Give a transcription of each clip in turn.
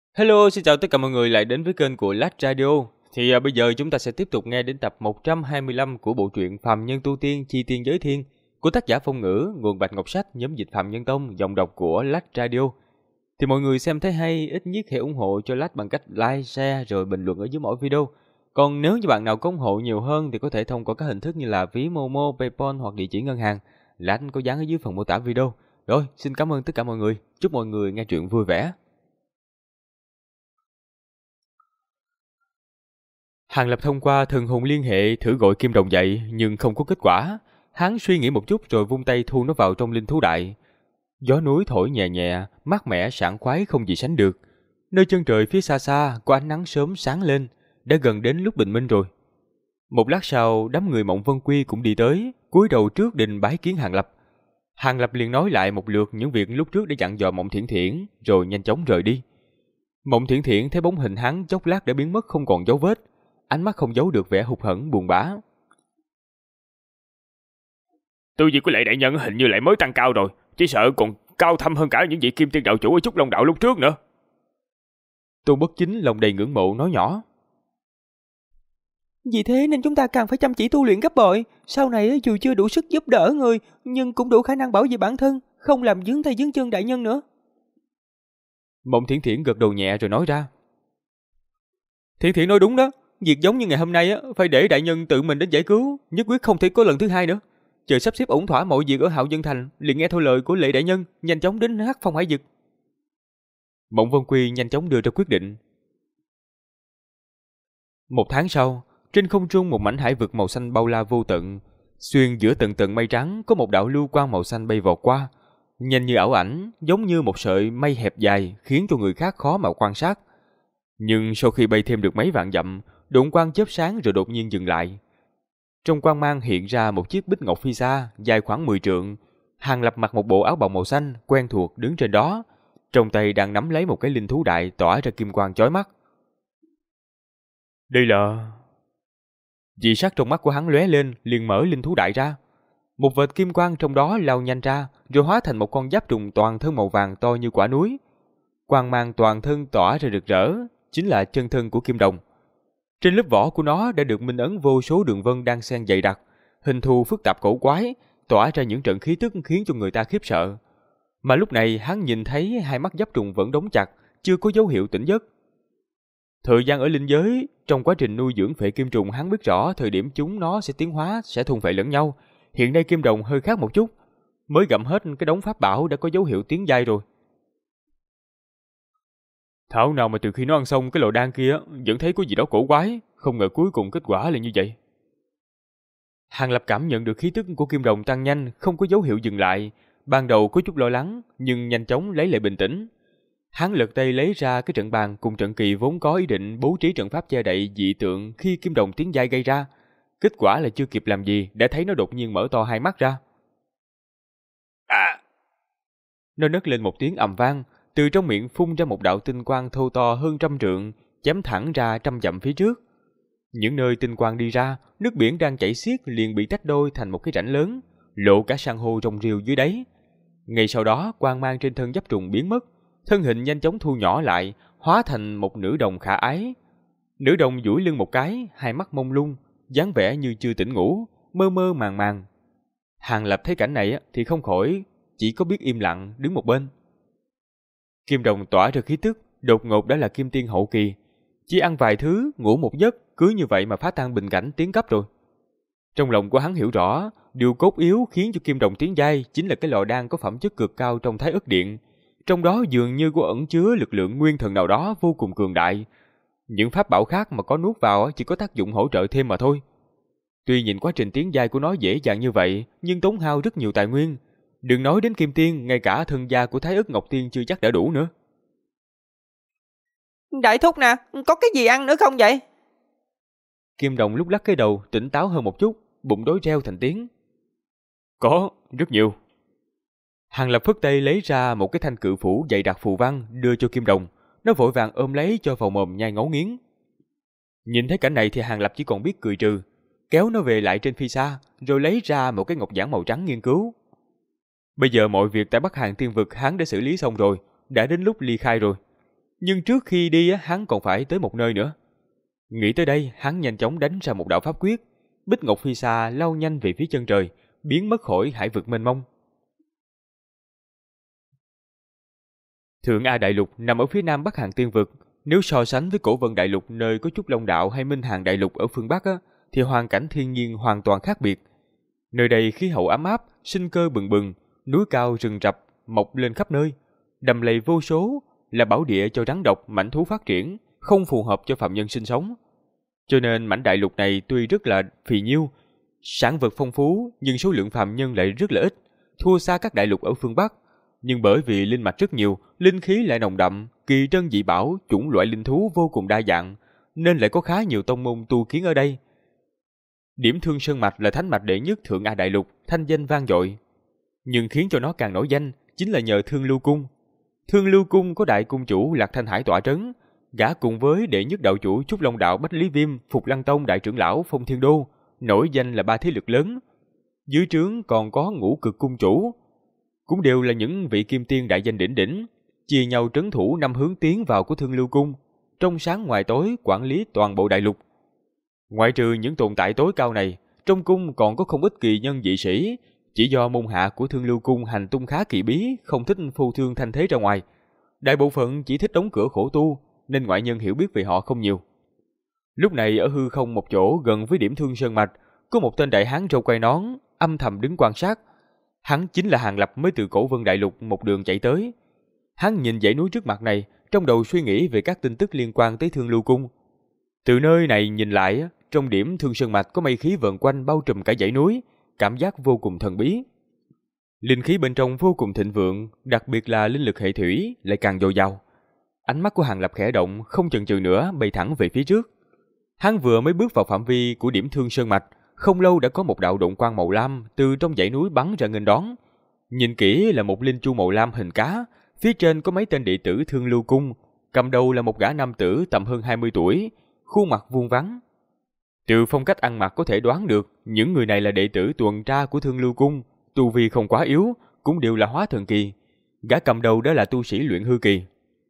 Hello, xin chào tất cả mọi người lại đến với kênh của Lách Radio. Bây giờ chúng ta sẽ tiếp tục nghe đến tập 125 của bộ truyện Phàm Nhân Tu Tiên Chi Tiên Giới Thiên của tác giả Phong Ngữ, nguồn Bạch Ngọc Sách, nhóm dịch Phạm Nhân Tông, giọng đọc của Lách Radio. Thì mọi người xem thấy hay, ít nhất hãy ủng hộ cho Lách bằng cách like, share rồi bình luận ở dưới mỗi video. Còn nếu như bạn nào có ủng hộ nhiều hơn thì có thể thông qua các hình thức như là ví Momo, PayPal hoặc địa chỉ ngân hàng. Lách có dán ở dưới phần mô tả video. Rồi, xin cảm ơn tất cả mọi người. Chúc mọi người nghe truyện vui vẻ. Hàng Lập thông qua thần hồn liên hệ thử gọi Kim Đồng dậy nhưng không có kết quả. Hắn suy nghĩ một chút rồi vung tay thu nó vào trong linh thú đại. Gió núi thổi nhẹ nhẹ, mát mẻ sảng khoái không gì sánh được. Nơi chân trời phía xa xa có ánh nắng sớm sáng lên, đã gần đến lúc bình minh rồi. Một lát sau, đám người Mộng Vân Quy cũng đi tới, cúi đầu trước đình bái kiến Hàng Lập. Hàng Lập liền nói lại một lượt những việc lúc trước đã dặn dò Mộng Thiển Thiển, rồi nhanh chóng rời đi. Mộng Thiển Thiển thấy bóng hình hắn chốc lát đã biến mất không còn dấu vết, ánh mắt không giấu được vẻ hụt hẫng buồn bã. Tu vi của Lệ đại nhân hình như lại mới tăng cao rồi, chỉ sợ còn cao thâm hơn cả những vị Kim Tiên đạo chủ ở Trúc Long đạo lúc trước nữa. Tô Bất Chính lòng đầy ngưỡng mộ nói nhỏ. Vì thế nên chúng ta càng phải chăm chỉ tu luyện gấp bội. Sau này dù chưa đủ sức giúp đỡ người, nhưng cũng đủ khả năng bảo vệ bản thân, không làm vướng tay vướng chân đại nhân nữa. Mộng Thiển Thiển gật đầu nhẹ rồi nói ra. Thiển Thiển nói đúng đó. Việc giống như ngày hôm nay phải để đại nhân tự mình đến giải cứu, nhất quyết không thể có lần thứ hai nữa. Chờ sắp xếp ổn thỏa mọi việc ở Hạo Dân Thành, liền nghe theo lời của Lệ đại nhân, nhanh chóng đến Hắc Phong Hải Vực. Mộng Vân Quy nhanh chóng đưa ra quyết định. Một tháng sau, trên không trung một mảnh hải vực màu xanh bao la vô tận, xuyên giữa tầng tầng mây trắng có một đạo lưu quang màu xanh bay vọt qua, nhanh như ảo ảnh, giống như một sợi mây hẹp dài, khiến cho người khác khó mà quan sát. Nhưng sau khi bay thêm được mấy vạn dặm, độn quang chớp sáng rồi đột nhiên dừng lại. Trong quang mang hiện ra một chiếc bích ngọc phi xa, dài khoảng 10 trượng. Hàng Lập mặc một bộ áo bào màu xanh, quen thuộc đứng trên đó, trong tay đang nắm lấy một cái linh thú đại tỏa ra kim quang chói mắt. Đây là... Dị sắc trong mắt của hắn lóe lên, liền mở linh thú đại ra. Một vệt kim quang trong đó lao nhanh ra, rồi hóa thành một con giáp trùng toàn thân màu vàng to như quả núi. Quang mang toàn thân tỏa ra rực rỡ, chính là chân thân của Kim Đồng. Trên lớp vỏ của nó đã được minh ấn vô số đường vân đan xen dày đặc, hình thù phức tạp cổ quái, tỏa ra những trận khí tức khiến cho người ta khiếp sợ. Mà lúc này hắn nhìn thấy hai mắt giáp trùng vẫn đóng chặt, chưa có dấu hiệu tỉnh giấc. Thời gian ở linh giới, trong quá trình nuôi dưỡng phệ kim trùng hắn biết rõ thời điểm chúng nó sẽ tiến hóa, sẽ thôn phệ lẫn nhau. Hiện nay Kim Đồng hơi khác một chút, mới gặm hết cái đống pháp bảo đã có dấu hiệu tiến giai rồi. Thảo nào mà từ khi nó ăn xong cái lò đan kia vẫn thấy có gì đó cổ quái, không ngờ cuối cùng kết quả là như vậy. Hàng Lập cảm nhận được khí tức của Kim Đồng tăng nhanh, không có dấu hiệu dừng lại. Ban đầu có chút lo lắng, nhưng nhanh chóng lấy lại bình tĩnh. Hắn lật tay lấy ra cái trận bàn cùng trận kỳ vốn có ý định bố trí trận pháp che đậy dị tượng khi Kim Đồng tiến giai gây ra. Kết quả là chưa kịp làm gì đã thấy nó đột nhiên mở to hai mắt ra. Nó nấc lên một tiếng ầm vang, từ trong miệng phun ra một đạo tinh quang thô to hơn 100 trượng, chém thẳng ra 100 dặm phía trước. Những nơi tinh quang đi ra, nước biển đang chảy xiết liền bị tách đôi thành một cái rãnh lớn, lộ cả san hô rong rêu dưới đáy. Ngay sau đó, quang mang trên thân giáp trùng biến mất, thân hình nhanh chóng thu nhỏ lại, hóa thành một nữ đồng khả ái. Nữ đồng duỗi lưng một cái, hai mắt mông lung, dáng vẻ như chưa tỉnh ngủ, mơ mơ màng màng. Hàng Lập thấy cảnh này thì không khỏi chỉ có biết im lặng đứng một bên. Kim Đồng tỏa ra khí tức, đột ngột đã là Kim Tiên hậu kỳ, chỉ ăn vài thứ, ngủ một giấc, cứ như vậy mà phá tan bình cảnh tiến cấp rồi. Trong lòng của hắn hiểu rõ, điều cốt yếu khiến cho Kim Đồng tiến giai chính là cái lò đan có phẩm chất cực cao trong Thái Ức Điện, trong đó dường như có ẩn chứa lực lượng nguyên thần nào đó vô cùng cường đại. Những pháp bảo khác mà có nuốt vào chỉ có tác dụng hỗ trợ thêm mà thôi. Tuy nhìn quá trình tiến giai của nó dễ dàng như vậy, nhưng tốn hao rất nhiều tài nguyên. Đừng nói đến Kim Tiên, ngay cả thân gia của Thái Ức Ngọc Tiên chưa chắc đã đủ nữa. Đại thúc nè, có cái gì ăn nữa không vậy? Kim Đồng lúc lắc cái đầu, tỉnh táo hơn một chút, bụng đói reo thành tiếng. Có, rất nhiều. Hàng Lập phất tay lấy ra một cái thanh cự phủ dày đặc phù văn đưa cho Kim Đồng. Nó vội vàng ôm lấy cho vào mồm nhai ngấu nghiến. Nhìn thấy cảnh này thì Hàng Lập chỉ còn biết cười trừ, kéo nó về lại trên phi xa, rồi lấy ra một cái ngọc giản màu trắng nghiên cứu. Bây giờ mọi việc tại Bắc Hàn Tiên Vực hắn đã xử lý xong rồi, đã đến lúc ly khai rồi. Nhưng trước khi đi hắn còn phải tới một nơi nữa. Nghĩ tới đây, hắn nhanh chóng đánh ra một đạo pháp quyết. Bích Ngọc Phi Xa lao nhanh về phía chân trời, biến mất khỏi hải vực mênh mông. Thượng A Đại Lục nằm ở phía nam Bắc Hàng Tiên Vực. Nếu so sánh với Cổ Vân Đại Lục nơi có Trúc Long Đạo hay Minh Hàng Đại Lục ở phương Bắc thì hoàn cảnh thiên nhiên hoàn toàn khác biệt. Nơi đây khí hậu ấm áp, sinh cơ bừng bừng, núi cao rừng rập mọc lên khắp nơi, đầm lầy vô số, là bảo địa cho rắn độc, mãnh thú phát triển, không phù hợp cho phạm nhân sinh sống. Cho nên mảnh đại lục này tuy rất là phì nhiêu, sản vật phong phú, nhưng số lượng phạm nhân lại rất là ít, thua xa các đại lục ở phương Bắc. Nhưng bởi vì linh mạch rất nhiều, linh khí lại nồng đậm, kỳ trân dị bảo, chủng loại linh thú vô cùng đa dạng, nên lại có khá nhiều tông môn tu kiến ở đây. Điểm Thương Sơn Mạch là thánh mạch đệ nhất Thượng A Đại Lục, thanh danh vang dội. Nhưng khiến cho nó càng nổi danh chính là nhờ Thương Lưu Cung. Thương Lưu Cung có đại cung chủ Lạc Thanh Hải tọa trấn, gã cùng với đệ nhất đạo chủ Trúc Long Đạo Bách Lý Viêm, Phục Lăng Tông đại trưởng lão Phong Thiên Đô, nổi danh là ba thế lực lớn. Dưới trướng còn có Ngũ Cực cung chủ, cũng đều là những vị kim tiên đại danh đỉnh đỉnh, chia nhau trấn thủ năm hướng tiến vào của Thương Lưu Cung, trong sáng ngoài tối quản lý toàn bộ đại lục. Ngoại trừ những tồn tại tối cao này, trong cung còn có không ít kỳ nhân dị sĩ, chỉ do môn hạ của Thương Lưu Cung hành tung khá kỳ bí, không thích phô trương thanh thế ra ngoài. Đại bộ phận chỉ thích đóng cửa khổ tu, nên ngoại nhân hiểu biết về họ không nhiều. Lúc này ở hư không một chỗ gần với điểm Thương Sơn Mạch, có một tên đại hán râu quai nón, âm thầm đứng quan sát. Hắn chính là Hàng Lập mới từ Cổ Vân Đại Lục một đường chạy tới. Hắn nhìn dãy núi trước mặt này, trong đầu suy nghĩ về các tin tức liên quan tới Thương Lưu Cung. Từ nơi này nhìn lại, trong điểm Thương Sơn Mạch có mây khí vờn quanh bao trùm cả dãy núi, cảm giác vô cùng thần bí. Linh khí bên trong vô cùng thịnh vượng, đặc biệt là linh lực hệ thủy lại càng dồi dào. Ánh mắt của Hàng Lập khẽ động, không chần chừ nữa bay thẳng về phía trước. Hắn vừa mới bước vào phạm vi của điểm Thương Sơn Mạch, không lâu đã có một đạo động quang màu lam từ trong dãy núi bắn ra nghênh đón. Nhìn kỹ là một linh chu màu lam hình cá, phía trên có mấy tên đệ tử Thương Lưu Cung, cầm đầu là một gã nam tử tầm hơn 20 tuổi, khuôn mặt vuông vắn. Từ phong cách ăn mặc có thể đoán được, những người này là đệ tử tuần tra của Thương Lưu Cung, tu vi không quá yếu, cũng đều là hóa thần kỳ. Gã cầm đầu đó là tu sĩ luyện hư kỳ.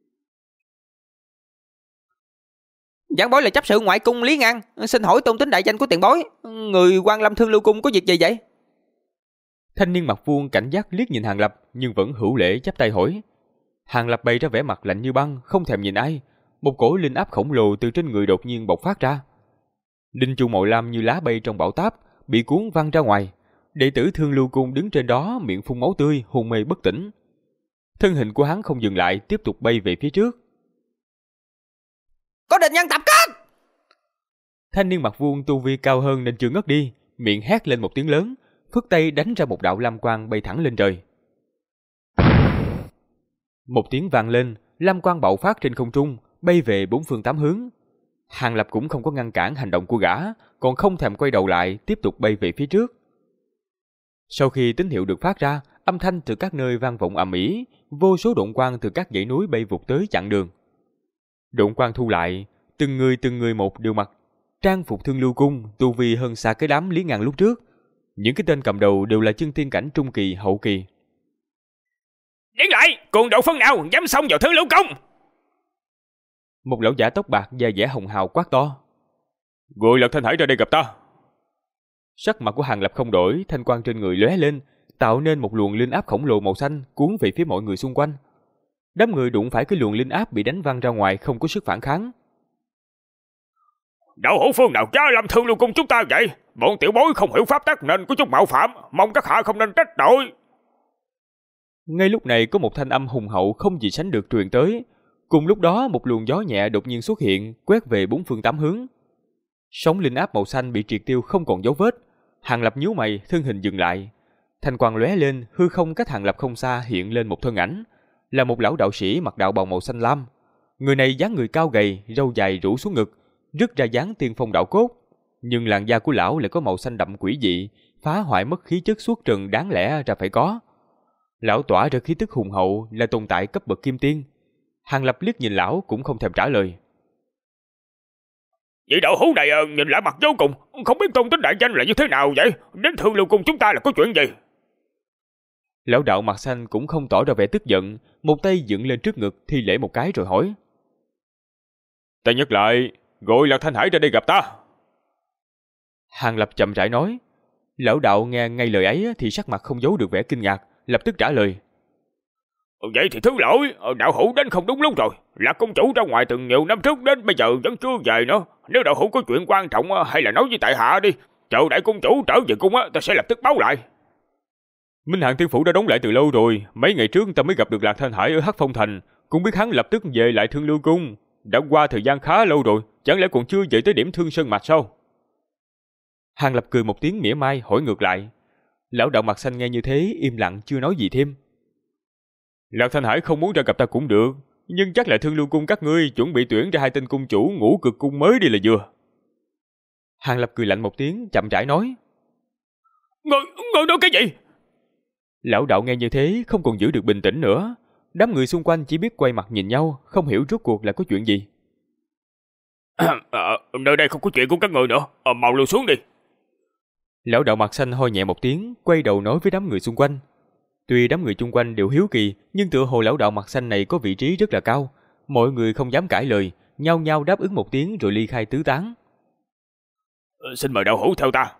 Giảng bối là chấp sự ngoại cung Lý Ngăn, xin hỏi tôn tính đại danh của tiền bối, người Quan Lâm Thương Lưu Cung có việc gì vậy? Thanh niên mặt vuông cảnh giác liếc nhìn Hàng Lập, nhưng vẫn hữu lễ chắp tay hỏi. Hàng Lập bày ra vẻ mặt lạnh như băng, không thèm nhìn ai. Một cỗ linh áp khổng lồ từ trên người đột nhiên bộc phát ra. Linh chu màu lam như lá bay trong bão táp, bị cuốn văng ra ngoài. Đệ tử Thương Lưu Cung đứng trên đó, miệng phun máu tươi, hôn mê bất tỉnh. Thân hình của hắn không dừng lại, tiếp tục bay về phía trước. Có địch nhân tập kích! Thanh niên mặt vuông tu vi cao hơn nên chưa ngất đi, miệng hét lên một tiếng lớn, phất tay đánh ra một đạo lam quang bay thẳng lên trời. Một tiếng vang lên, lam quang bạo phát trên không trung, bay về bốn phương tám hướng. Hàng Lập cũng không có ngăn cản hành động của gã, còn không thèm quay đầu lại, tiếp tục bay về phía trước. Sau khi tín hiệu được phát ra, âm thanh từ các nơi vang vọng ầm ĩ, vô số độn quang từ các dãy núi bay vụt tới chặn đường. Độn quang thu lại, từng người một đều mặc trang phục Thương Lưu Cung, tu vi hơn xa cái đám Lý Ngàn lúc trước. Những cái tên cầm đầu đều là chân tiên cảnh trung kỳ, hậu kỳ. Đứng lại, cuồng độ phân nào dám xông vào Thương Lưu Cung? Một lão giả tóc bạc da dẻ hồng hào quát to. Gọi Lạc Thanh Hải ra đây gặp ta. Sắc mặt của Hàng Lập không đổi, thanh quang trên người lóe lên, tạo nên một luồng linh áp khổng lồ màu xanh cuốn về phía mọi người xung quanh. Đám người đụng phải cái luồng linh áp bị đánh văng ra ngoài, không có sức phản kháng. Đạo hữu phương nào cha làm Thương Lưu Cung chúng ta vậy? Bọn tiểu bối không hiểu pháp tắc nên có chút mạo phạm, mong các hạ không nên trách tội. Ngay lúc này có một thanh âm hùng hậu không gì sánh được truyền tới. Cùng lúc đó một luồng gió nhẹ đột nhiên xuất hiện, quét về bốn phương tám hướng. Sóng linh áp màu xanh bị triệt tiêu không còn dấu vết. Hàng Lập nhíu mày, thân hình dừng lại. Thanh quang lóe lên, hư không cách Hàng Lập không xa hiện lên một thân ảnh, là một lão đạo sĩ mặc đạo bào màu xanh lam. Người này dáng người cao gầy, râu dài rủ xuống ngực, rất ra dáng tiên phong đạo cốt, nhưng làn da của lão lại có màu xanh đậm quỷ dị, phá hoại mất khí chất xuất trần đáng lẽ ra phải có. Lão tỏa ra khí tức hùng hậu, là tồn tại cấp bậc kim tiên. Hàng Lập liếc nhìn lão cũng không thèm trả lời. Vị đạo hữu này nhìn lạ mặt vô cùng, không biết tôn tính đại danh là như thế nào vậy? Đến Thương Lưu Cung chúng ta là có chuyện gì? Lão đạo mặt xanh cũng không tỏ ra vẻ tức giận, một tay dựng lên trước ngực thi lễ một cái rồi hỏi. Ta nhắc lại, gọi Lạc Thanh Hải ra đây gặp ta. Hàng Lập chậm rãi nói. Lão đạo nghe ngay lời ấy thì sắc mặt không giấu được vẻ kinh ngạc, lập tức trả lời. Vậy thì thứ lỗi, đạo hữu đến không đúng lúc rồi. Lạc công chủ ra ngoài từ nhiều năm trước đến bây giờ vẫn chưa về nữa. Nếu đạo hữu có chuyện quan trọng hay là nói với tại hạ đi. Chờ đại công chủ trở về cung ta sẽ lập tức báo lại. Minh Hạng Thiên Phủ đã đóng lại từ lâu rồi. Mấy ngày trước ta mới gặp được Lạc Thanh Hải ở Hắc Phong Thành, cũng biết hắn lập tức về lại Thương Lưu Cung. Đã qua thời gian khá lâu rồi, chẳng lẽ còn chưa về tới điểm Thương Sơn Mạch sao? Hàng Lập cười một tiếng mỉa mai hỏi ngược lại. Lão đạo mặt xanh nghe như thế im lặng chưa nói gì thêm. Lạc Thanh Hải không muốn ra gặp ta cũng được, nhưng chắc là Thương Lưu Cung các ngươi chuẩn bị tuyển ra 2 tên cung chủ Ngũ Cực Cung mới đi là vừa. Hàng Lập cười lạnh một tiếng chậm rãi nói. Ngươi nói cái gì? Lão đạo nghe như thế không còn giữ được bình tĩnh nữa. Đám người xung quanh chỉ biết quay mặt nhìn nhau, không hiểu rốt cuộc là có chuyện gì. Nơi đây không có chuyện của các người nữa, mau lưu xuống đi. Lão đạo mặt xanh hoi nhẹ một tiếng, quay đầu nói với đám người xung quanh. Tuy đám người chung quanh đều hiếu kỳ, nhưng tựa hồ lão đạo mặt xanh này có vị trí rất là cao. Mọi người không dám cãi lời, nhao nhao đáp ứng một tiếng rồi ly khai tứ tán. Xin mời đạo hữu theo ta.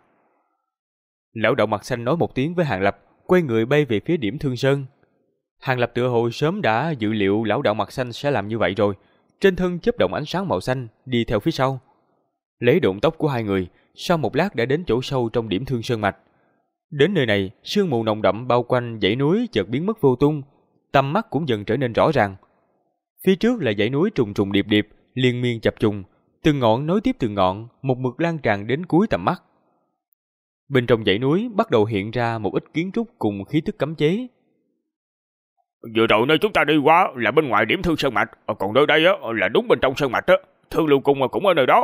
Lão đạo mặt xanh nói một tiếng với Hàng Lập, quay người bay về phía điểm Thương Sơn. Hàng Lập tựa hồ sớm đã dự liệu lão đạo mặt xanh sẽ làm như vậy rồi, trên thân chớp động ánh sáng màu xanh, đi theo phía sau. Lấy động tốc của hai người, sau một lát đã đến chỗ sâu trong điểm Thương Sơn Mạch. Đến nơi này, sương mù nồng đậm bao quanh dãy núi chợt biến mất vô tung, tầm mắt cũng dần trở nên rõ ràng. Phía trước là dãy núi trùng trùng điệp điệp, liên miên chập trùng, từng ngọn nối tiếp từng ngọn, một mực lan tràn đến cuối tầm mắt. Bên trong dãy núi bắt đầu hiện ra một ít kiến trúc cùng khí tức cấm chế. Vừa rồi nơi chúng ta đi qua là bên ngoài điểm Thương Sơn Mạch, còn nơi đây là đúng bên trong Sơn Mạch á. Thương Lưu Cung cũng ở nơi đó.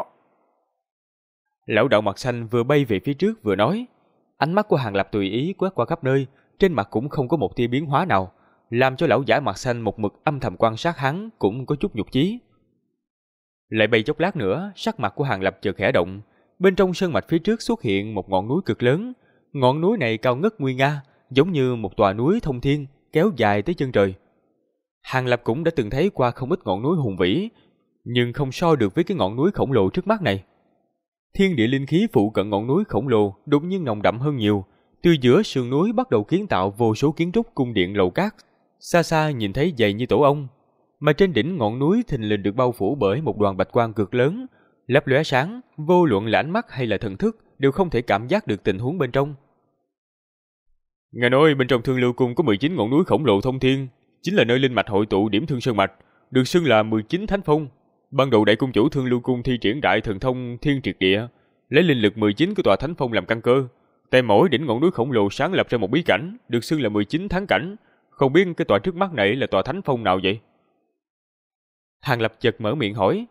Lão đạo mặt xanh vừa bay về phía trước vừa nói. Ánh mắt của Hàng Lập tùy ý quét qua khắp nơi, trên mặt cũng không có một tia biến hóa nào, làm cho lão giả mặt xanh một mực âm thầm quan sát hắn cũng có chút nhục chí. Lại bay chốc lát nữa, sắc mặt của Hàng Lập chợt khẽ động. Bên trong sơn mạch phía trước xuất hiện một ngọn núi cực lớn. Ngọn núi này cao ngất nguy nga, giống như một tòa núi thông thiên, kéo dài tới chân trời. Hàng Lập cũng đã từng thấy qua không ít ngọn núi hùng vĩ, nhưng không so được với cái ngọn núi khổng lồ trước mắt này. Thiên địa linh khí phụ cận ngọn núi khổng lồ đột nhiên nồng đậm hơn nhiều. Từ giữa sườn núi bắt đầu kiến tạo vô số kiến trúc cung điện lầu cát, xa xa nhìn thấy dày như tổ ong. Mà trên đỉnh ngọn núi thình lình được bao phủ bởi một đoàn bạch quang cực lớn, lấp lóe sáng, vô luận là ánh mắt hay là thần thức đều không thể cảm giác được tình huống bên trong. Nghe nói bên trong Thương Lưu Cung có 19 ngọn núi khổng lồ thông thiên, chính là nơi linh mạch hội tụ điểm Thương Sơn Mạch, được xưng là 19 thánh phong. Ban đầu đại cung chủ Thương Lưu Cung thi triển đại thần thông Thiên Triệt Địa, lấy linh lực 19 của tòa thánh phong làm căn cơ. Tại mỗi đỉnh ngọn núi khổng lồ sáng lập ra một bí cảnh, được xưng là 19 thắng cảnh. Không biết cái tòa trước mắt này là tòa thánh phong nào vậy? Hàng Lập chợt mở miệng hỏi.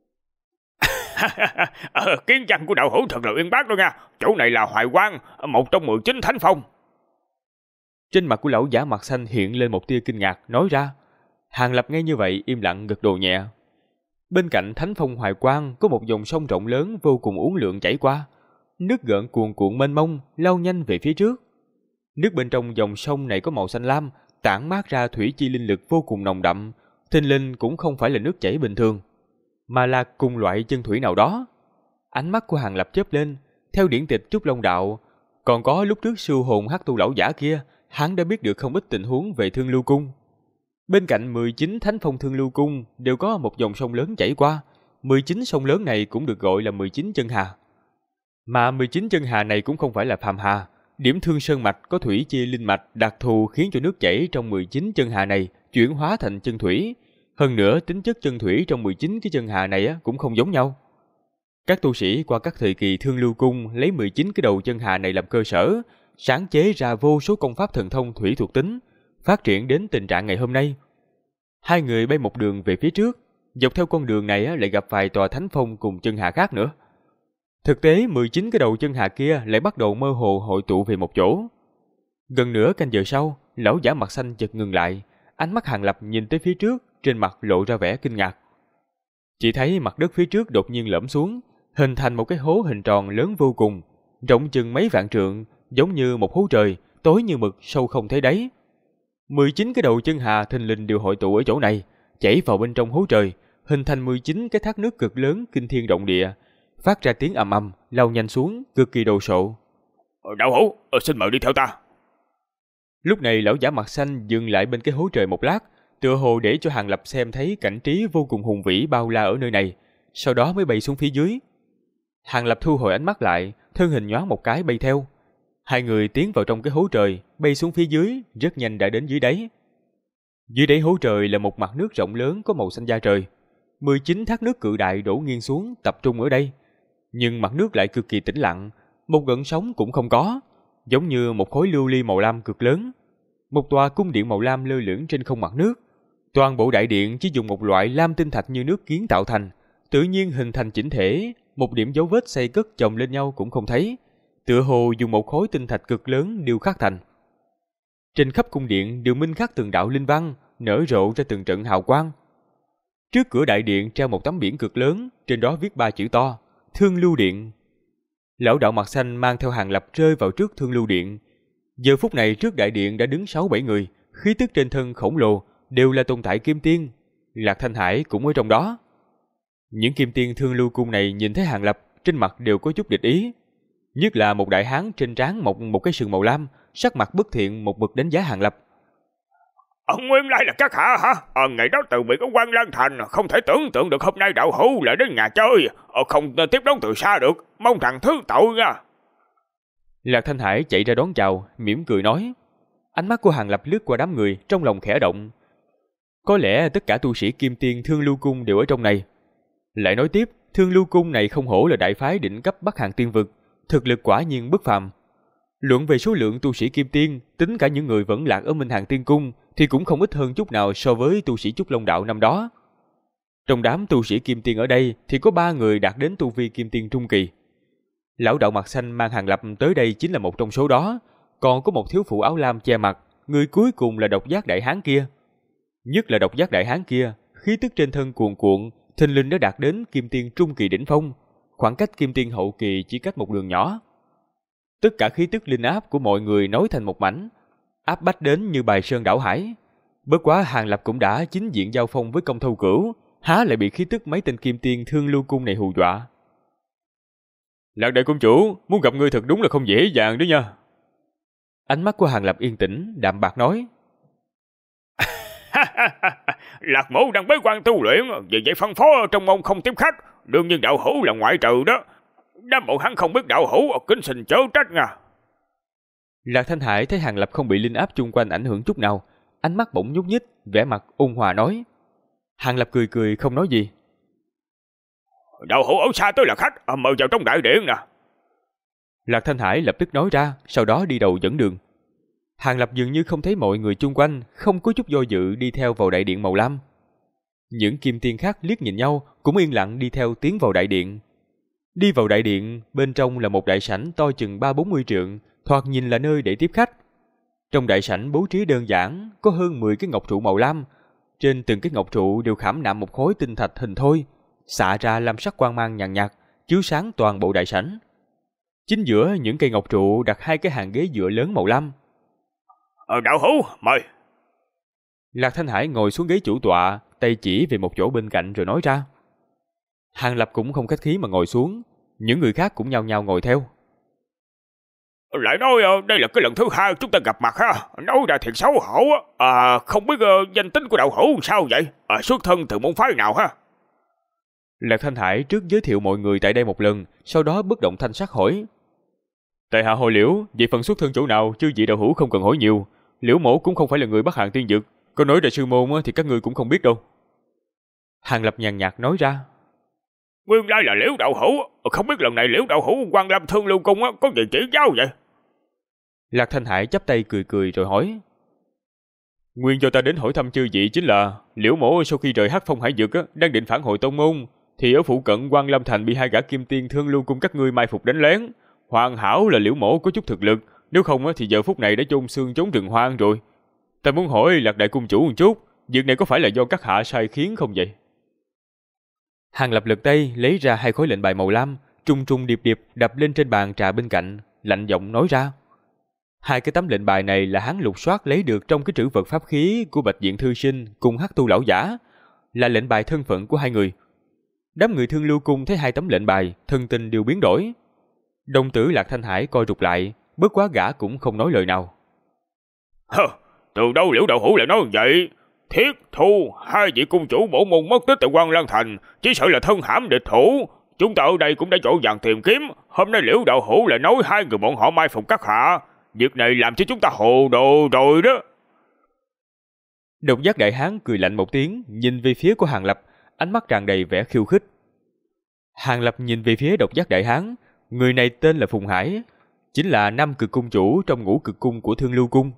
Kiến văn của đạo hữu thật là uyên bác đó nha. Chỗ này là Hoài Quang, một trong 19 thánh phong. Trên mặt của lão giả mặt xanh hiện lên một tia kinh ngạc, nói ra. Hàng Lập nghe như vậy im lặng gật đầu nhẹ. Bên cạnh thánh phong Hoài Quang có một dòng sông rộng lớn vô cùng uốn lượn chảy qua. Nước gợn cuồn cuộn mênh mông, lao nhanh về phía trước. Nước bên trong dòng sông này có màu xanh lam, tản mát ra thủy chi linh lực vô cùng nồng đậm. Thình lình cũng không phải là nước chảy bình thường, mà là cùng loại chân thủy nào đó. Ánh mắt của Hàng Lập chớp lên, theo điển tịch Trúc Long Đạo, còn có lúc trước siêu hồn hắc tu lão giả kia, hắn đã biết được không ít tình huống về Thương Lưu Cung. Bên cạnh 19 thánh phong Thương Lưu Cung đều có một dòng sông lớn chảy qua, 19 sông lớn này cũng được gọi là 19 chân hà. Mà 19 chân hà này cũng không phải là phàm hà, điểm Thương Sơn Mạch có thủy chi linh mạch đặc thù khiến cho nước chảy trong 19 chân hà này chuyển hóa thành chân thủy. Hơn nữa tính chất chân thủy trong 19 cái chân hà này cũng không giống nhau. Các tu sĩ qua các thời kỳ Thương Lưu Cung lấy 19 cái đầu chân hà này làm cơ sở, sáng chế ra vô số công pháp thần thông thủy thuộc tính, phát triển đến tình trạng ngày hôm nay. Hai người bay một đường về phía trước, dọc theo con đường này lại gặp vài tòa thánh phong cùng chân hà khác nữa. Thực tế 19 cái đầu chân hà kia lại bắt đầu mơ hồ hội tụ về một chỗ. Gần nửa canh giờ sau, lão giả mặt xanh chợt ngừng lại, ánh mắt Hàng Lập nhìn tới phía trước, trên mặt lộ ra vẻ kinh ngạc. Chỉ thấy mặt đất phía trước đột nhiên lõm xuống, hình thành một cái hố hình tròn lớn vô cùng, rộng chừng mấy vạn trượng, giống như một hố trời, tối như mực, sâu không thấy đáy. 19 cái đầu chân hà thình lình đều hội tụ ở chỗ này, chảy vào bên trong hố trời, hình thành 19 cái thác nước cực lớn kinh thiên động địa, phát ra tiếng ầm ầm, lao nhanh xuống, cực kỳ đồ sộ. Đạo hữu, xin mời đi theo ta. Lúc này lão giả mặt xanh dừng lại bên cái hố trời một lát, tựa hồ để cho Hàng Lập xem thấy cảnh trí vô cùng hùng vĩ bao la ở nơi này, sau đó mới bay xuống phía dưới. Hàng Lập thu hồi ánh mắt lại, thân hình nhoáng một cái bay theo. Hai người tiến vào trong cái hố trời, bay xuống phía dưới, rất nhanh đã đến dưới đáy. Dưới đáy hố trời là một mặt nước rộng lớn có màu xanh da trời. 19 thác nước cự đại đổ nghiêng xuống tập trung ở đây. Nhưng mặt nước lại cực kỳ tĩnh lặng, một gợn sóng cũng không có, giống như một khối lưu ly màu lam cực lớn. Một tòa cung điện màu lam lơ lửng trên không mặt nước. Toàn bộ đại điện chỉ dùng một loại lam tinh thạch như nước kiến tạo thành, tự nhiên hình thành chỉnh thể, một điểm dấu vết xây cất chồng lên nhau cũng không thấy, tựa hồ dùng một khối tinh thạch cực lớn điêu khắc thành. Trên khắp cung điện đều minh khắc từng đạo linh văn, nở rộ ra từng trận hào quang. Trước cửa đại điện treo một tấm biển cực lớn, trên đó viết 3 chữ to: Thương Lưu Điện. Lão đạo mặt xanh mang theo Hàng Lập rơi vào trước Thương Lưu Điện. Giờ phút này trước đại điện đã đứng 6-7 người, khí tức trên thân khổng lồ, đều là tồn tại kim tiên. Lạc Thanh Hải cũng ở trong đó. Những kim tiên Thương Lưu cung này nhìn thấy Hàng Lập, trên mặt đều có chút địch ý. Nhất là một đại hán trên trán mọc một cái sừng màu lam, sắc mặt bất thiện một mực đánh giá Hàng Lập. Nguyên lai là các hạ hả? Ngày đó từ biệt ở Quan Lan Thành, không thể tưởng tượng được hôm nay đạo hữu lại đến nhà chơi, không tiếp đón từ xa được, mong rằng thứ tội nha. Lạc Thanh Hải chạy ra đón chào, mỉm cười nói. Ánh mắt của Hàng Lập lướt qua đám người, trong lòng khẽ động. Có lẽ tất cả tu sĩ kim tiên Thương Lưu cung đều ở trong này. Lại nói tiếp, Thương Lưu cung này không hổ là đại phái đỉnh cấp Bắc Hàng tiên vực, thực lực quả nhiên bất phàm. Luận về số lượng tu sĩ kim tiên, tính cả những người vẫn lạc ở Minh Hàng tiên cung thì cũng không ít hơn chút nào so với tu sĩ Trúc Long đạo năm đó. Trong đám tu sĩ kim tiên ở đây thì có 3 người đạt đến tu vi kim tiên trung kỳ. Lão đạo mặt xanh mang Hàng Lập tới đây chính là một trong số đó, còn có một thiếu phụ áo lam che mặt, người cuối cùng là độc giác đại hán kia. Nhất là độc giác đại hán kia, khí tức trên thân cuồn cuộn, thình lình đã đạt đến kim tiên trung kỳ đỉnh phong, khoảng cách kim tiên hậu kỳ chỉ cách một đường nhỏ. Tất cả khí tức linh áp của mọi người nối thành một mảnh, áp bách đến như bài sơn đảo hải. Bất quá Hàng Lập cũng đã chính diện giao phong với Công Thâu Cửu, há lại bị khí tức mấy tên kim tiên Thương Lưu cung này hù dọa. Lạc đại công chủ, muốn gặp ngươi thật đúng là không dễ dàng đó nha. Ánh mắt của Hàng Lập yên tĩnh, đạm bạc nói. Lạc mẫu đang bế quan tu luyện, vì vậy phân phó trong môn không tiếp khách, đương nhiên đạo hữu là ngoại trừ đó. Đám bọn hắn không biết đạo hữu, kính xin chớ trách nha. Lạc Thanh Hải thấy Hàng Lập không bị linh áp chung quanh ảnh hưởng chút nào, ánh mắt bỗng nhúc nhích, vẻ mặt ôn hòa nói. Hàng Lập cười cười không nói gì. Đạo hữu ở xa tới là khách, mời vào trong đại điện nè. Lạc Thanh Hải lập tức nói ra, sau đó đi đầu dẫn đường. Hàng Lập dường như không thấy mọi người chung quanh, không có chút do dự đi theo vào đại điện màu lam. Những kim tiên khác liếc nhìn nhau, cũng yên lặng đi theo tiến vào đại điện. Đi vào đại điện, bên trong là một đại sảnh to chừng 30-40 trượng, thoạt nhìn là nơi để tiếp khách. Trong đại sảnh bố trí đơn giản, có hơn 10 cái ngọc trụ màu lam. Trên từng cái ngọc trụ đều khảm nạm một khối tinh thạch hình thoi, xạ ra lam sắc quang mang nhàn nhạt, chiếu sáng toàn bộ đại sảnh. Chính giữa những cây ngọc trụ đặt 2 cái hàng ghế dựa lớn màu lam. Đạo hữu, mời. Lạc Thanh Hải ngồi xuống ghế chủ tọa, tay chỉ về một chỗ bên cạnh rồi nói ra. Hàng Lập cũng không khách khí mà ngồi xuống, những người khác cũng nhao nhao ngồi theo. Lại nói đây là cái lần thứ 2 chúng ta gặp mặt ha, nói ra thiệt xấu hổ. Không biết danh tính của đạo hữu sao vậy? Xuất thân từ môn phái nào ha? Lạc Thanh Hải trước giới thiệu mọi người tại đây một lần, sau đó bất động thanh sắc hỏi. Tại hạ họ Liễu, về phần xuất thân chỗ nào chứ vị đạo hữu không cần hỏi nhiều. Liễu mổ cũng không phải là người Bắc Hàng tiên dực, có nói đại sư môn thì các ngươi cũng không biết đâu. Hàng Lập nhàn nhạt nói ra. Nguyên lai là Liễu đạo hữu, không biết lần này Liễu đạo hữu Quan Lâm Thương Lưu cung có gì chỉ giáo vậy? Lạc Thanh Hải chắp tay cười cười rồi hỏi. Nguyên do ta đến hỏi thăm chư vị chính là Liễu mổ sau khi rời Hắc Phong Hải Dực đang định phản hồi tông môn, thì ở phụ cận Quan Lâm Thành bị 2 gã kim tiên Thương Lưu cung các ngươi mai phục đánh lén. Hoàn hảo là Liễu mổ có chút thực lực, nếu không thì giờ phút này đã chôn xương trốn rừng hoang rồi. Ta muốn hỏi Lạc đại cung chủ một chút, việc này có phải là do các hạ sai khiến không vậy? Hàng Lập lật tay lấy ra 2 khối lệnh bài màu lam, trung trung điệp điệp đập lên trên bàn trà bên cạnh, lạnh giọng nói ra. 2 cái tấm lệnh bài này là hắn lục soát lấy được trong cái trữ vật pháp khí của Bạch Diện thư sinh cùng Hắc Tu lão giả. là lệnh bài thân phận của hai người. Đám người Thương Lưu Cung thấy hai tấm lệnh bài, thân tình đều biến đổi. Đồng tử Lạc Thanh Hải coi rụt lại, bất quá gã cũng không nói lời nào. Từ đâu Liễu đạo hữu lại nói vậy? Thiết Thu, hai vị cung chủ bổ môn mất tích tại Quan Lan Thành, chỉ sợ là thân hãm địch thủ. Chúng ta ở đây cũng đã dỗ dàng tìm kiếm, hôm nay Liễu đạo hữu lại nói hai người bọn họ mai phục các hạ. Việc này làm cho chúng ta hồ đồ rồi đó. Độc Giác Đại Hán cười lạnh một tiếng, nhìn về phía của Hàng Lập, ánh mắt tràn đầy vẻ khiêu khích. Hàng Lập nhìn về phía Độc Giác Đại Hán, người này tên là Phùng Hải, chính là Nam Cực cung chủ trong Ngũ Cực cung của Thương Lưu Cung.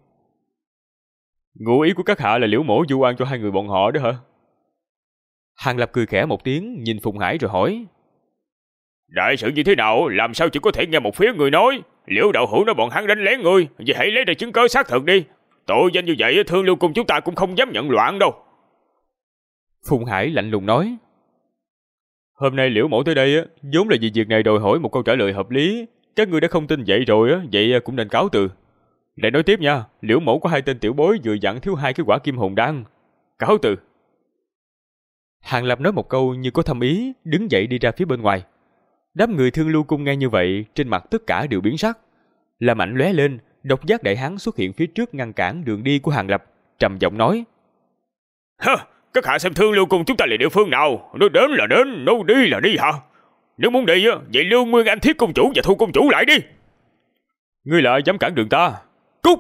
Ngụ ý của các hạ là Liễu mỗ vu oan cho hai người bọn họ đó hả? Hàng Lập cười khẽ một tiếng, nhìn Phùng Hải rồi hỏi. Đại sự như thế nào, làm sao chỉ có thể nghe một phía người nói? Liễu đạo hữu nói bọn hắn đánh lén người, vậy hãy lấy ra chứng cớ xác thực đi. Tội danh như vậy Thương Lưu Cung chúng ta cũng không dám nhận loạn đâu. Phùng Hải lạnh lùng nói. Hôm nay Liễu mẫu tới đây vốn là vì việc này đòi hỏi một câu trả lời hợp lý. Các ngươi đã không tin vậy rồi vậy cũng nên cáo từ. Lại nói tiếp nha, Liễu mẫu có hai tên tiểu bối vừa dặn thiếu hai cái quả kim hồn đan. Cáo từ. Hàng Lập nói một câu như có thâm ý, đứng dậy đi ra phía bên ngoài. Đám người Thương Lưu Cung nghe như vậy, trên mặt tất cả đều biến sắc. Làm ảnh lóe lên, Độc Giác Đại Hán xuất hiện phía trước ngăn cản đường đi của Hàng Lập, trầm giọng nói. Các hạ xem Thương Lưu Cung chúng ta là địa phương nào? Nói đến là đến, nói đi là đi hả? Nếu muốn đi vậy Lưu Nguyên Anh Thiết công chủ và Thu công chủ lại đi. Ngươi lại dám cản đường ta? Cút!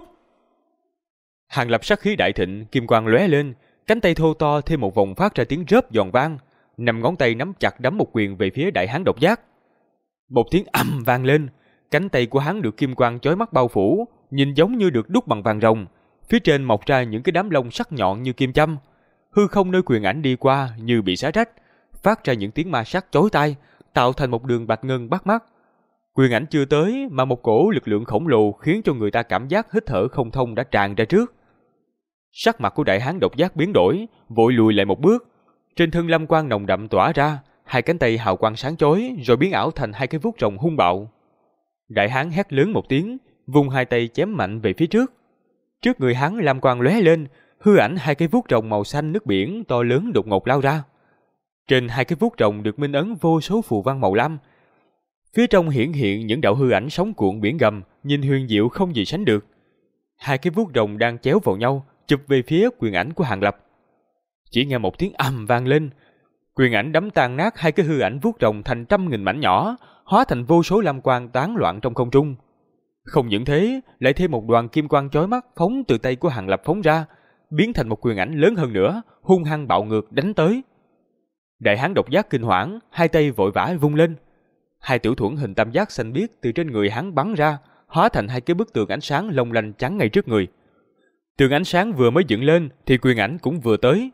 Hàng Lập sát khí đại thịnh, kim quang lóe lên, cánh tay thô to thêm một vòng phát ra tiếng rớp giòn vang, 5 ngón tay nắm chặt đấm một quyền về phía Đại Hán Độc Giác. Một tiếng ầm vang lên, cánh tay của hắn được kim quang chói mắt bao phủ, nhìn giống như được đúc bằng vàng rồng, phía trên mọc ra những cái đám lông sắc nhọn như kim châm. Hư không nơi quyền ảnh đi qua như bị xé rách, phát ra những tiếng ma sát chói tai, tạo thành một đường bạch ngân bắt mắt. Quyền ảnh chưa tới mà một cổ lực lượng khổng lồ khiến cho người ta cảm giác hít thở không thông đã tràn ra trước. Sắc mặt của Đại Hán Độc Giác biến đổi, vội lùi lại một bước. Trên thân lâm quang nồng đậm tỏa ra, hai cánh tay hào quang sáng chói rồi biến ảo thành hai cái vuốt rồng hung bạo. Đại Hán hét lớn một tiếng, vung hai tay chém mạnh về phía trước. Trước người hắn lam quang lóe lên, hư ảnh hai cái vuốt rồng màu xanh nước biển to lớn đột ngột lao ra. Trên hai cái vuốt rồng được minh ấn vô số phù văn màu lam. Phía trong hiển hiện những đạo hư ảnh sóng cuộn biển gầm, nhìn huyền diệu không gì sánh được. Hai cái vuốt rồng đang chéo vào nhau, chụp về phía quyền ảnh của Hàng Lập. Chỉ nghe một tiếng ầm vang lên, quyền ảnh đấm tan nát hai cái hư ảnh vuốt rồng thành trăm nghìn mảnh nhỏ, hóa thành vô số lam quang tán loạn trong không trung. Không những thế, lại thêm một đoàn kim quang chói mắt phóng từ tay của Hàng Lập phóng ra, biến thành một quyền ảnh lớn hơn nữa, hung hăng bạo ngược đánh tới. Đại Hán Độc Giác kinh hoảng, hai tay vội vã vung lên. Hai tiểu thuẫn hình tam giác xanh biếc từ trên người hắn bắn ra, hóa thành hai cái bức tường ánh sáng long lanh chắn ngay trước người. Tường ánh sáng vừa mới dựng lên thì quyền ảnh cũng vừa tới.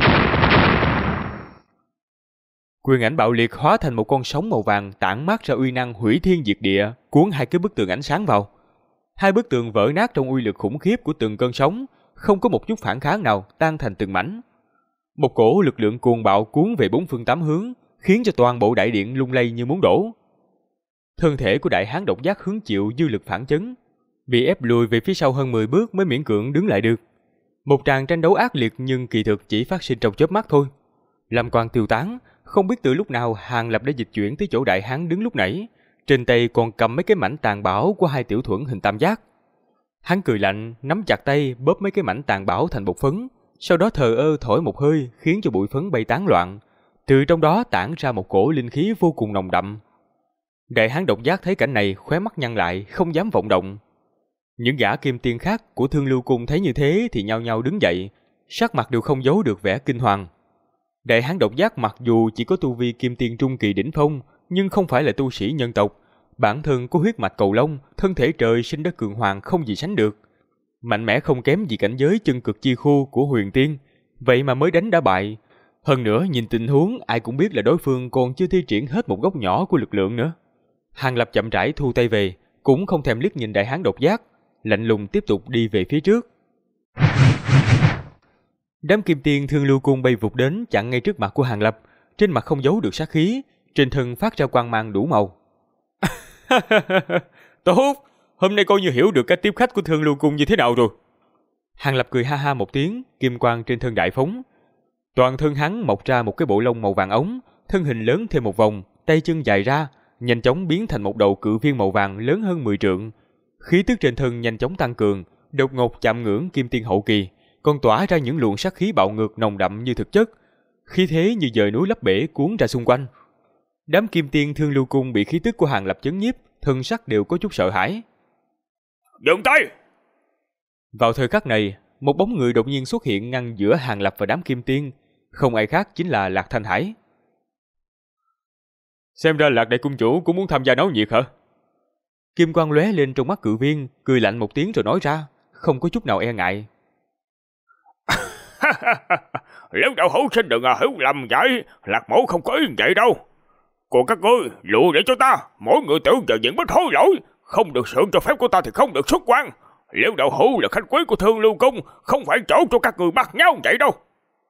Quyền ảnh bạo liệt hóa thành một con sóng màu vàng tản mát ra uy năng hủy thiên diệt địa, cuốn hai cái bức tường ánh sáng vào. Hai bức tường vỡ nát trong uy lực khủng khiếp của từng cơn sóng, không có một chút phản kháng nào, tan thành từng mảnh. Một cổ lực lượng cuồng bạo cuốn về bốn phương tám hướng, khiến cho toàn bộ đại điện lung lay như muốn đổ. Thân thể của Đại Hán Độc Giác hứng chịu dư lực phản chấn, bị ép lùi về phía sau hơn 10 bước mới miễn cưỡng đứng lại được. Một tràng tranh đấu ác liệt nhưng kỳ thực chỉ phát sinh trong chớp mắt thôi. Lam quang tiêu tán, không biết từ lúc nào Hàng Lập đã dịch chuyển tới chỗ Đại Hán đứng lúc nãy, trên tay còn cầm mấy cái mảnh tàn bảo của hai tiểu thuẫn hình tam giác. Hắn cười lạnh, nắm chặt tay bóp mấy cái mảnh tàn bảo thành bột phấn, sau đó thờ ơ thổi một hơi khiến cho bụi phấn bay tán loạn, từ trong đó tản ra một cổ linh khí vô cùng nồng đậm. Đại Hán Độc Giác thấy cảnh này khóe mắt nhăn lại, không dám vọng động. Những gã kim tiên khác của Thương Lưu Cung thấy như thế thì nhao nhao đứng dậy, sắc mặt đều không giấu được vẻ kinh hoàng. Đại Hán Độc Giác mặc dù chỉ có tu vi kim tiên trung kỳ đỉnh phong, nhưng không phải là tu sĩ nhân tộc, bản thân có huyết mạch cầu long, thân thể trời sinh đã cường hoàng không gì sánh được, mạnh mẽ không kém gì cảnh giới chân cực chi khu của Huyền Tiên, vậy mà mới đánh đã bại. Hơn nữa nhìn tình huống ai cũng biết là đối phương còn chưa thi triển hết một góc nhỏ của lực lượng nữa. Hàng Lập chậm rãi thu tay về, cũng không thèm liếc nhìn Đại Hán Độc Giác, lạnh lùng tiếp tục đi về phía trước. Đám kim tiên Thương Lưu Cung bay vụt đến chặn ngay trước mặt của Hàng Lập, trên mặt không giấu được sát khí, trên thân phát ra quang mang đủ màu. Tốt, hôm nay coi như hiểu được cách tiếp khách của Thương Lưu Cung như thế nào rồi. Hàng Lập cười ha ha một tiếng, kim quang trên thân đại phóng. Toàn thân hắn mọc ra một cái bộ lông màu vàng ống, thân hình lớn thêm một vòng, tay chân dài ra, nhanh chóng biến thành một đầu cự viên màu vàng lớn hơn 10 trượng. Khí tức trên thân nhanh chóng tăng cường, đột ngột chạm ngưỡng kim tiên hậu kỳ, còn tỏa ra những luồng sát khí bạo ngược nồng đậm như thực chất, khí thế như dời núi lấp bể cuốn ra xung quanh. Đám kim tiên Thương Lưu Cung bị khí tức của Hàng Lập chấn nhiếp, thân sắc đều có chút sợ hãi. Dừng tay! Vào thời khắc này, một bóng người đột nhiên xuất hiện ngăn giữa Hàng Lập và đám kim tiên, không ai khác chính là Lạc Thanh Hải. Xem ra Lạc đại cung chủ cũng muốn tham gia náo nhiệt hả? Kim quang lóe lên trong mắt cự viên, cười lạnh một tiếng rồi nói ra, không có chút nào e ngại. Liễu đạo hữu xin đừng hiểu lầm vậy, Lạc mẫu không có ý vậy đâu. Còn các ngươi lùi để cho ta, mỗi người tự giờ diện bất hối lỗi, không được sự cho phép của ta thì không được xuất quan. Liễu đạo hữu là khách quý của Thương Lưu Cung, không phải chỗ cho các người bắt nhau vậy đâu.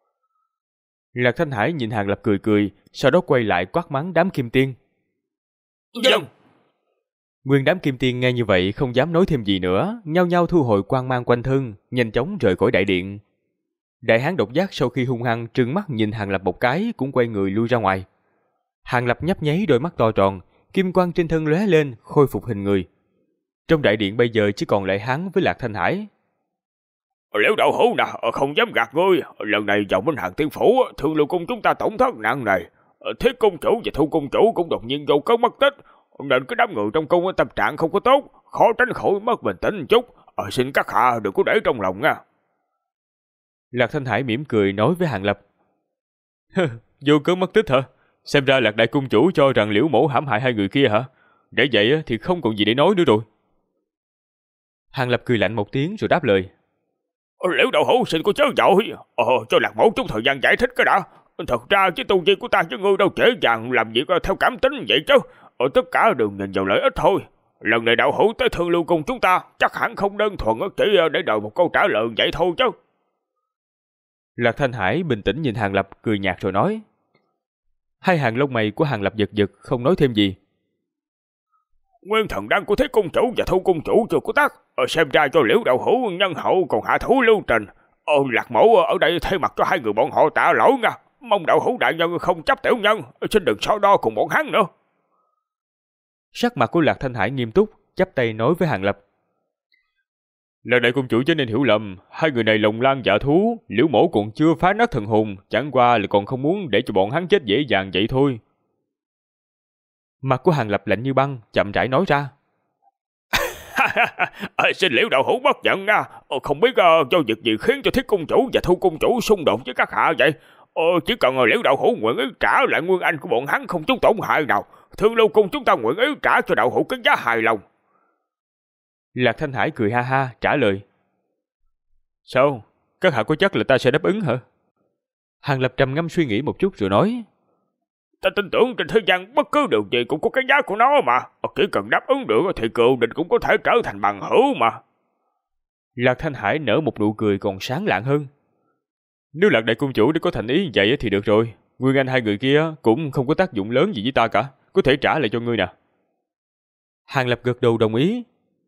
Lạc Thanh Hải nhìn Hàng Lập cười cười, sau đó quay lại quát mắng đám kim tiên. Dân! Nguyên đám kim tiên nghe như vậy không dám nói thêm gì nữa, nhao nhao thu hồi quang mang quanh thân, nhanh chóng rời khỏi đại điện. Đại hán độc giác sau khi hung hăng trừng mắt nhìn Hàng Lập một cái cũng quay người lui ra ngoài. Hàng Lập nhấp nháy đôi mắt to tròn, kim quang trên thân lóe lên, khôi phục hình người. Trong đại điện bây giờ chỉ còn lại hắn với Lạc Thanh Hải. Liễu đạo hữu nè, không dám gạt ngươi, lần này vào Minh Hàng Tiên Phủ, Thương Lưu Cung chúng ta tổn thất nặng nề. Thiết cung chủ và Thu cung chủ cũng đột nhiên vô cớ mất tích, nên cái đám người trong cung tâm trạng không có tốt, khó tránh khỏi mất bình tĩnh chút. Xin các hạ đừng có để trong lòng nha. Lạc Thanh Hải mỉm cười nói với Hàng Lập. Vô cớ mất tích hả? Xem ra Lạc đại cung chủ cho rằng Liễu mẫu hãm hại hai người kia hả? Để vậy thì không còn gì để nói nữa rồi. Hàng Lập cười lạnh một tiếng rồi đáp lời. Liễu đạo hữu xin cô chớ vội, cho Lạc mẫu chút thời gian giải thích cái đã. Thật ra chứ tu vi của ta với ngươi đâu dễ dàng làm việc theo cảm tính vậy chứ. Tất cả đều nhìn vào lợi ích thôi. Lần này đạo hữu tới Thương Lưu Cung chúng ta chắc hẳn không đơn thuần chỉ để đòi một câu trả lời vậy thôi chứ. Lạc Thanh Hải bình tĩnh nhìn Hàng Lập cười nhạt rồi nói. Hai hàng lông mày của Hàng Lập giật giật không nói thêm gì. Nguyên thần đan của Thiết cung chủ và Thu cung chủ chưa có tắt, xem ra cho Liễu đạo hữu nhân hậu còn hạ thủ lưu trình. Lạc mẫu ở đây thay mặt cho hai người bọn họ tạ lỗi nha. Mong đạo hữu đại nhân không chấp tiểu nhân, xin đừng so đo cùng bọn hắn nữa. Sắc mặt của Lạc Thanh Hải nghiêm túc, chắp tay nói với Hàng Lập. Lần này cung chủ cho nên hiểu lầm, hai người này lòng lang dạ thú, Liễu mẫu còn chưa phá nát thần hồn, chẳng qua là còn không muốn để cho bọn hắn chết dễ dàng vậy thôi. Mặt của Hàng Lập lạnh như băng, chậm rãi nói ra. Xin Liễu đạo hữu bất giận nha, không biết do việc gì khiến cho Thiết cung chủ và Thu cung chủ xung đột với các hạ vậy. Chỉ cần Liễu đạo hữu nguyện ý trả lại nguyên anh của bọn hắn không chút tổn hại nào, Thương Lưu Cung chúng ta nguyện ý trả cho đạo hữu cái giá hài lòng. Lạc Thanh Hải cười ha ha trả lời. Sao? Các hạ có chắc là ta sẽ đáp ứng hả? Hàng Lập trầm ngâm suy nghĩ một chút rồi nói. Ta tin tưởng trên thế gian bất cứ điều gì cũng có cái giá của nó mà. Chỉ cần đáp ứng được thì cựu địch cũng có thể trở thành bằng hữu mà. Lạc Thanh Hải nở một nụ cười còn sáng lạng hơn. Nếu Lạc đại cung chủ đã có thành ý vậy thì được rồi. Nguyên anh hai người kia cũng không có tác dụng lớn gì với ta cả, có thể trả lại cho ngươi nè. Hàng Lập gật đầu đồng ý.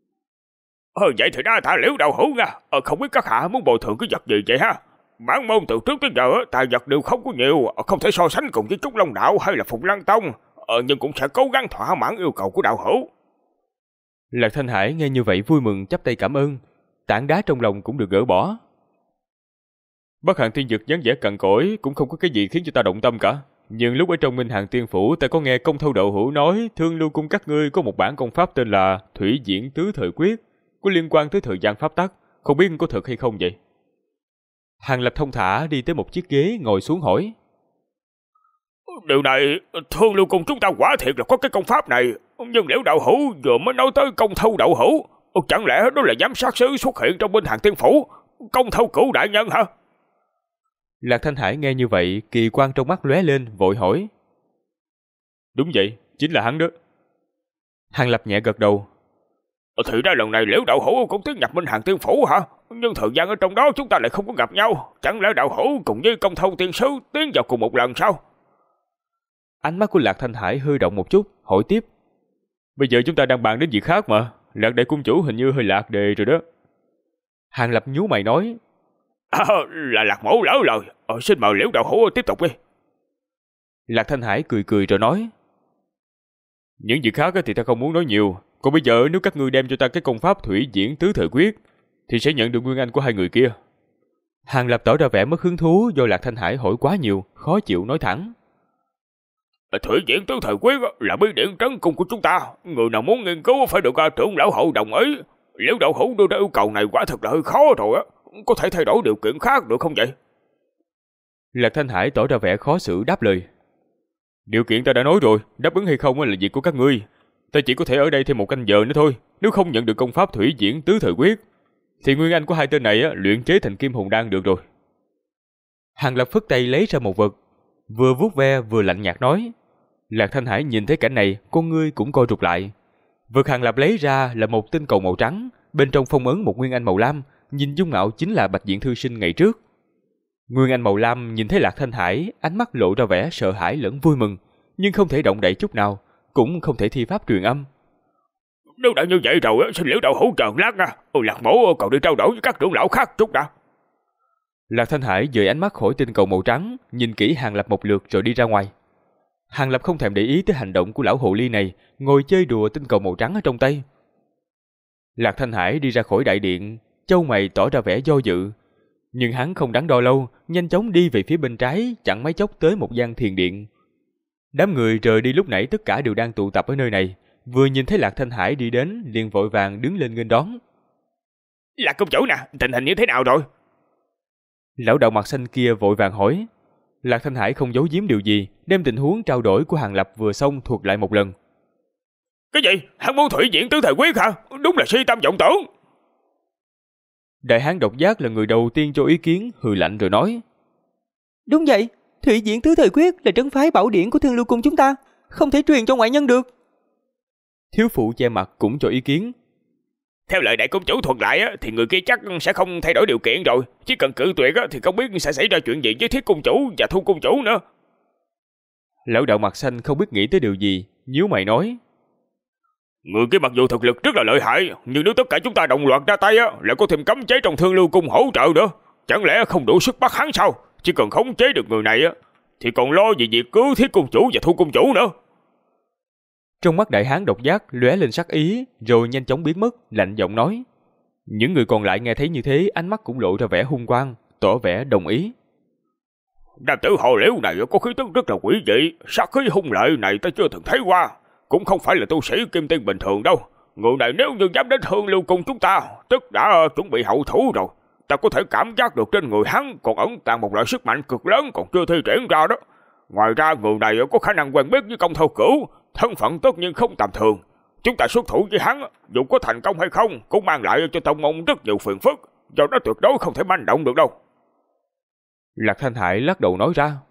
Vậy thì đa tạ Liễu đạo hữu nha. Không biết các hạ muốn bồi thường cái vật gì vậy ha? Bản môn từ trước tới giờ tài vật đều không có nhiều, không thể so sánh cùng với Trúc Long đạo hay là Phụng Lăng Tông, nhưng cũng sẽ cố gắng thỏa mãn yêu cầu của đạo hữu. Lạc Thanh Hải nghe như vậy vui mừng chắp tay cảm ơn, tảng đá trong lòng cũng được gỡ bỏ. Bắc Hàng Tiên Dực dáng vẻ cằn cỗi cũng không có cái gì khiến cho ta động tâm cả. Nhưng lúc ở trong Minh Hàng Tiên Phủ ta có nghe Công Thâu Đậu Hữu nói Thương Lưu Cung các ngươi có một bản công pháp tên là Thủy Diễn Tứ Thời Quyết, có liên quan tới thời gian pháp tắc, không biết có thật hay không vậy? Hàng Lập thông thả đi tới một chiếc ghế ngồi xuống hỏi. Điều này, Thương Lưu Cung chúng ta quả thiệt là có cái công pháp này, nhưng Liễu đạo hữu vừa mới nói tới Công Thâu Đậu Hữu, chẳng lẽ đó là giám sát sứ xuất hiện trong Minh Hàng Tiên Phủ, Công Thâu Cửu đại nhân hả? Lạc Thanh Hải nghe như vậy, kỳ quan trong mắt lóe lên, vội hỏi. Đúng vậy, chính là hắn đó. Hàng Lập nhẹ gật đầu. Thì ra lần này Liễu đạo hữu cũng tiến nhập Minh Hàng Tiên Phủ hả? Nhưng thời gian ở trong đó chúng ta lại không có gặp nhau, chẳng lẽ đạo hữu cùng với Công Thâu tiên sứ tiến vào cùng một lần sao? Ánh mắt của Lạc Thanh Hải hơi động một chút, hỏi tiếp. Bây giờ chúng ta đang bàn đến việc khác mà, Lạc đại cung chủ hình như hơi lạc đề rồi đó. Hàng Lập nhíu mày nói. Là Lạc Mỗ lỡ lời. Xin mời Liễu đạo hữu tiếp tục đi. Lạc Thanh Hải cười cười rồi nói. Những việc khác thì ta không muốn nói nhiều. Còn bây giờ nếu các ngươi đem cho ta cái công pháp thủy diễn tứ thời quyết thì sẽ nhận được nguyên anh của hai người kia. Hàng Lập tỏ ra vẻ mất hứng thú do Lạc Thanh Hải hỏi quá nhiều, khó chịu nói thẳng. Thủy diễn tứ thời quyết là bí điển trấn cung của chúng ta. Người nào muốn nghiên cứu phải được trưởng lão hậu đồng ý. Liễu đạo hữu đưa ra yêu cầu này quả thật là hơi khó rồi á. Có thể thay đổi điều kiện khác được không vậy? Lạc Thanh Hải tỏ ra vẻ khó xử đáp lời. Điều kiện ta đã nói rồi, đáp ứng hay không là việc của các ngươi. Ta chỉ có thể ở đây thêm 1 canh giờ nữa thôi. Nếu không nhận được công pháp thủy diễn tứ thời quyết thì nguyên anh của hai tên này luyện chế thành kim hồn đan được rồi. Hàng Lập phất tay lấy ra một vật, vừa vuốt ve vừa lạnh nhạt nói. Lạc Thanh Hải nhìn thấy cảnh này, con ngươi cũng co rụt lại. Vật Hàng Lập lấy ra là một tinh cầu màu trắng, bên trong phong ấn một nguyên anh màu lam, nhìn dung mạo chính là Bạch Diện thư sinh ngày trước. Nguyên anh màu lam nhìn thấy Lạc Thanh Hải, ánh mắt lộ ra vẻ sợ hãi lẫn vui mừng, nhưng không thể động đậy chút nào, cũng không thể thi pháp truyền âm. Nếu đã như vậy rồi, xin Liễu đạo hữu chờ lát nha. Lạc Mỗ còn đi trao đổi với các trưởng lão khác chút đã. Lạc Thanh Hải dời ánh mắt khỏi tinh cầu màu trắng, nhìn kỹ Hàng Lập một lượt rồi đi ra ngoài. Hàng Lập không thèm để ý tới hành động của lão hồ ly này, ngồi chơi đùa tinh cầu màu trắng ở trong tay. Lạc Thanh Hải đi ra khỏi đại điện, chau mày tỏ ra vẻ do dự. Nhưng hắn không đắn đo lâu, nhanh chóng đi về phía bên trái, chẳng mấy chốc tới một gian thiền điện. Đám người rời đi lúc nãy tất cả đều đang tụ tập ở nơi này, vừa nhìn thấy Lạc Thanh Hải đi đến, liền vội vàng đứng lên nghênh đón. Lạc công chủ nè, tình hình như thế nào rồi? Lão đạo mặt xanh kia vội vàng hỏi. Lạc Thanh Hải không giấu giếm điều gì, đem tình huống trao đổi của Hàng Lập vừa xong thuật lại một lần. Cái gì? Hắn muốn thủy diễn tứ thời quyết hả? Đúng là si tâm vọng tưởng. Đại hán độc giác là người đầu tiên cho ý kiến, hừ lạnh rồi nói. Đúng vậy, thủy diễn tứ thời quyết là trấn phái bảo điển của Thương Lưu Cung chúng ta, không thể truyền cho ngoại nhân được. Thiếu phụ che mặt cũng cho ý kiến. Theo lời đại công chủ thuật lại thì người kia chắc sẽ không thay đổi điều kiện rồi. Chỉ cần cự tuyệt thì không biết sẽ xảy ra chuyện gì với Thiết cung chủ và Thu cung chủ nữa. Lão đạo mặt xanh không biết nghĩ tới điều gì, nhíu mày nói. Người kia mặc dù thực lực rất là lợi hại, nhưng nếu tất cả chúng ta đồng loạt ra tay lại có thêm cấm chế trong Thương Lưu Cung hỗ trợ nữa. Chẳng lẽ không đủ sức bắt hắn sao? Chỉ cần khống chế được người này thì còn lo gì việc cứu Thiết cung chủ và Thu cung chủ nữa. Trong mắt đại hán độc giác lóe lên sắc ý, rồi nhanh chóng biến mất, lạnh giọng nói. Những người còn lại nghe thấy như thế, ánh mắt cũng lộ ra vẻ hung quang, tỏ vẻ đồng ý. Nam tử họ Liễu này có khí tức rất là quỷ dị, sát khí hung lệ này ta chưa từng thấy qua, cũng không phải là tu sĩ kim tiên bình thường đâu. Người này nếu như dám đến Thương Lưu Cung chúng ta, tức đã chuẩn bị hậu thủ rồi. Ta có thể cảm giác được trên người hắn còn ẩn tàng một loại sức mạnh cực lớn còn chưa thi triển ra đó. Ngoài ra người này có khả năng quen biết với Công Thâu Cửu, thân phận tất nhiên không tầm thường. Chúng ta xuất thủ với hắn, dù có thành công hay không, cũng mang lại cho tông môn rất nhiều phiền phức, do đó tuyệt đối không thể manh động được đâu. Lạc Thanh Hải lắc đầu nói ra.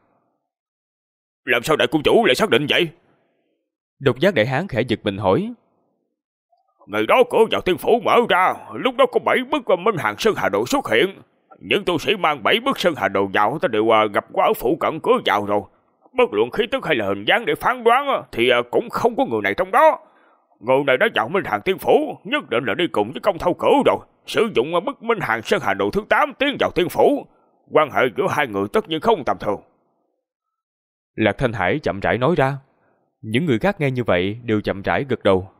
Làm sao đại cung chủ lại xác định vậy? Độc giác đại hán khẽ giật mình hỏi. Ngày đó cửa vào tiên phủ mở ra, lúc đó có 7 bức Minh Hàng Sơn Hà Đồ xuất hiện. Những tu sĩ mang 7 bức Sơn Hà Đồ vào ta đều gặp qua ở phủ cận cửa vào rồi. Bất luận khí tức hay là hình dáng để phán đoán thì cũng không có người này trong đó. Người này đã vào Minh Hàng tiên phủ, nhất định là đi cùng với Công Thâu Cửu rồi. Sử dụng bức Minh Hàng Sơn Hà Đồ thứ 8 tiến vào tiên phủ. Quan hệ giữa hai người tất nhiên không tầm thường. Lạc Thanh Hải chậm rãi nói ra. Những người khác nghe như vậy đều chậm rãi gật đầu.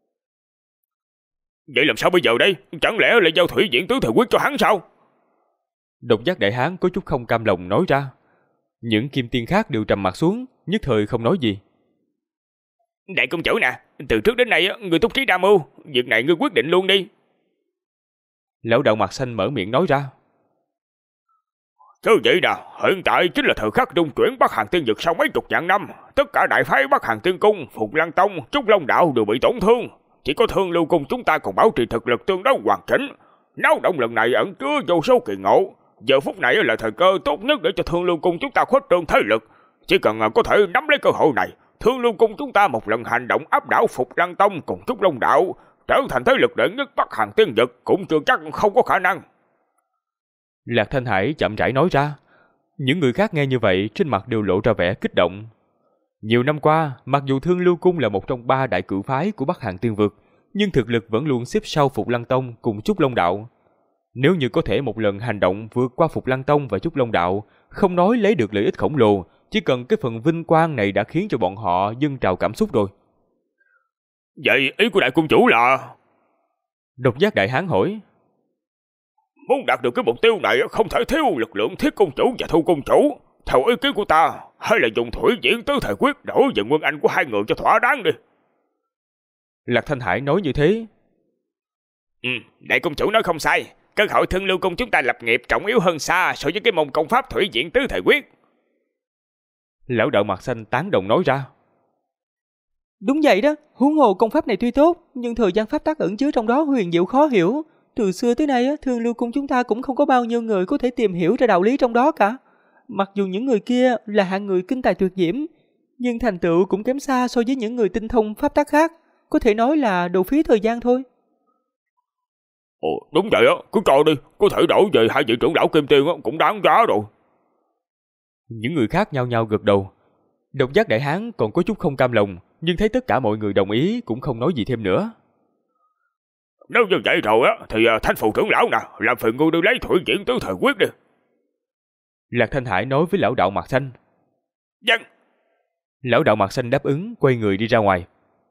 Vậy làm sao bây giờ đây? Chẳng lẽ lại giao thủy diễn tứ thời quyết cho hắn sao? Độc giác đại hán có chút không cam lòng nói ra. Những kim tiên khác đều trầm mặt xuống, nhất thời không nói gì. Đại công chủ nè, từ trước đến nay người túc trí đa mưu, việc này ngươi quyết định luôn đi. Lão đạo mặt xanh mở miệng nói ra. Chứ vậy nè, hiện tại chính là thời khắc trung chuyển Bắc Hàng Tiên Dực sau mấy chục vạn năm. Tất cả đại phái Bắc Hàng Tiên Cung, Phục Lăng Tông, Trúc Long Đạo đều bị tổn thương. Chỉ có Thương Lưu Cung chúng ta còn bảo trì thực lực tương đối hoàn chỉnh. Náo động lần này ẩn chứa vô số kỳ ngộ. Giờ phút này là thời cơ tốt nhất để cho Thương Lưu Cung chúng ta khuếch trương thế lực. Chỉ cần có thể nắm lấy cơ hội này, Thương Lưu Cung chúng ta một lần hành động áp đảo Phục Lăng Tông cùng Trúc Long Đạo, trở thành thế lực đệ nhất Bắc Hàng Tiên Dực cũng chưa chắc không có khả năng. Lạc Thanh Hải chậm rãi nói ra. Những người khác nghe như vậy trên mặt đều lộ ra vẻ kích động. Nhiều năm qua, mặc dù Thương Lưu Cung là một trong 3 đại cử phái của Bắc Hàng Tiên Vực, nhưng thực lực vẫn luôn xếp sau Phục Lăng Tông cùng Trúc Long Đạo. Nếu như có thể một lần hành động vượt qua Phục Lăng Tông và Trúc Long Đạo, không nói lấy được lợi ích khổng lồ, chỉ cần cái phần vinh quang này đã khiến cho bọn họ dâng trào cảm xúc rồi. Vậy ý của đại cung chủ là... Độc Giác Đại Hán hỏi. Muốn đạt được cái mục tiêu này không thể thiếu lực lượng Thiết Cung chủ và Thu Cung chủ. Theo ý kiến của ta, hay là dùng thủy diễn tứ thời quyết đổi về nguyên anh của hai người cho thỏa đáng đi. Lạc Thanh Hải nói như thế. Đại cung chủ nói không sai. Cơ hội Thương Lưu Cung chúng ta lập nghiệp trọng yếu hơn xa so với cái môn công pháp thủy diễn tứ thời quyết. Lão đạo mặt xanh tán đồng nói ra. Đúng vậy đó, huống hồ công pháp này tuy tốt, nhưng thời gian pháp tắc ẩn chứa trong đó huyền diệu khó hiểu. Từ xưa tới nay, Thương Lưu Cung chúng ta cũng không có bao nhiêu người có thể tìm hiểu ra đạo lý trong đó cả. Mặc dù những người kia là hạng người kinh tài tuyệt diễm, nhưng thành tựu cũng kém xa so với những người tinh thông pháp tắc khác. Có thể nói là đồ phí thời gian thôi. Ồ, đúng vậy á, cứ cho đi, có thể đổi về hai vị trưởng lão Kim Tiên cũng đáng giá rồi. Những người khác nhao nhao gật đầu. Độc Giác Đại Hán còn có chút không cam lòng, nhưng thấy tất cả mọi người đồng ý cũng không nói gì thêm nữa. Nếu như vậy rồi á, thì Thanh Phù trưởng lão nè, làm phiền ngươi đưa lấy thủy diễn tứ thời quyết đi. Lạc Thanh Hải nói với lão đạo mặt xanh. Dân. Lão đạo mặt xanh đáp ứng, quay người đi ra ngoài.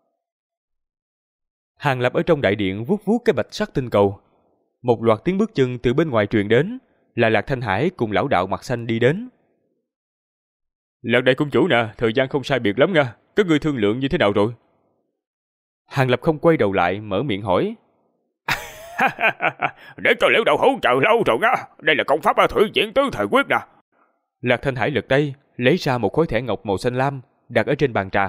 Hàng Lập ở trong đại điện vuốt vuốt cái bạch sắc tinh cầu. Một loạt tiếng bước chân từ bên ngoài truyền đến, là Lạc Thanh Hải cùng lão đạo mặt xanh đi đến. Lạc đại cung chủ nè, thời gian không sai biệt lắm nha, các ngươi thương lượng như thế nào rồi? Hàng Lập không quay đầu lại, mở miệng hỏi. Để cho Liễu đạo hữu chờ lâu rồi nha, đây là công pháp thủy diễn tứ thời quyết nè. Lạc Thanh Hải lật tay, lấy ra một khối thẻ ngọc màu xanh lam, đặt ở trên bàn trà.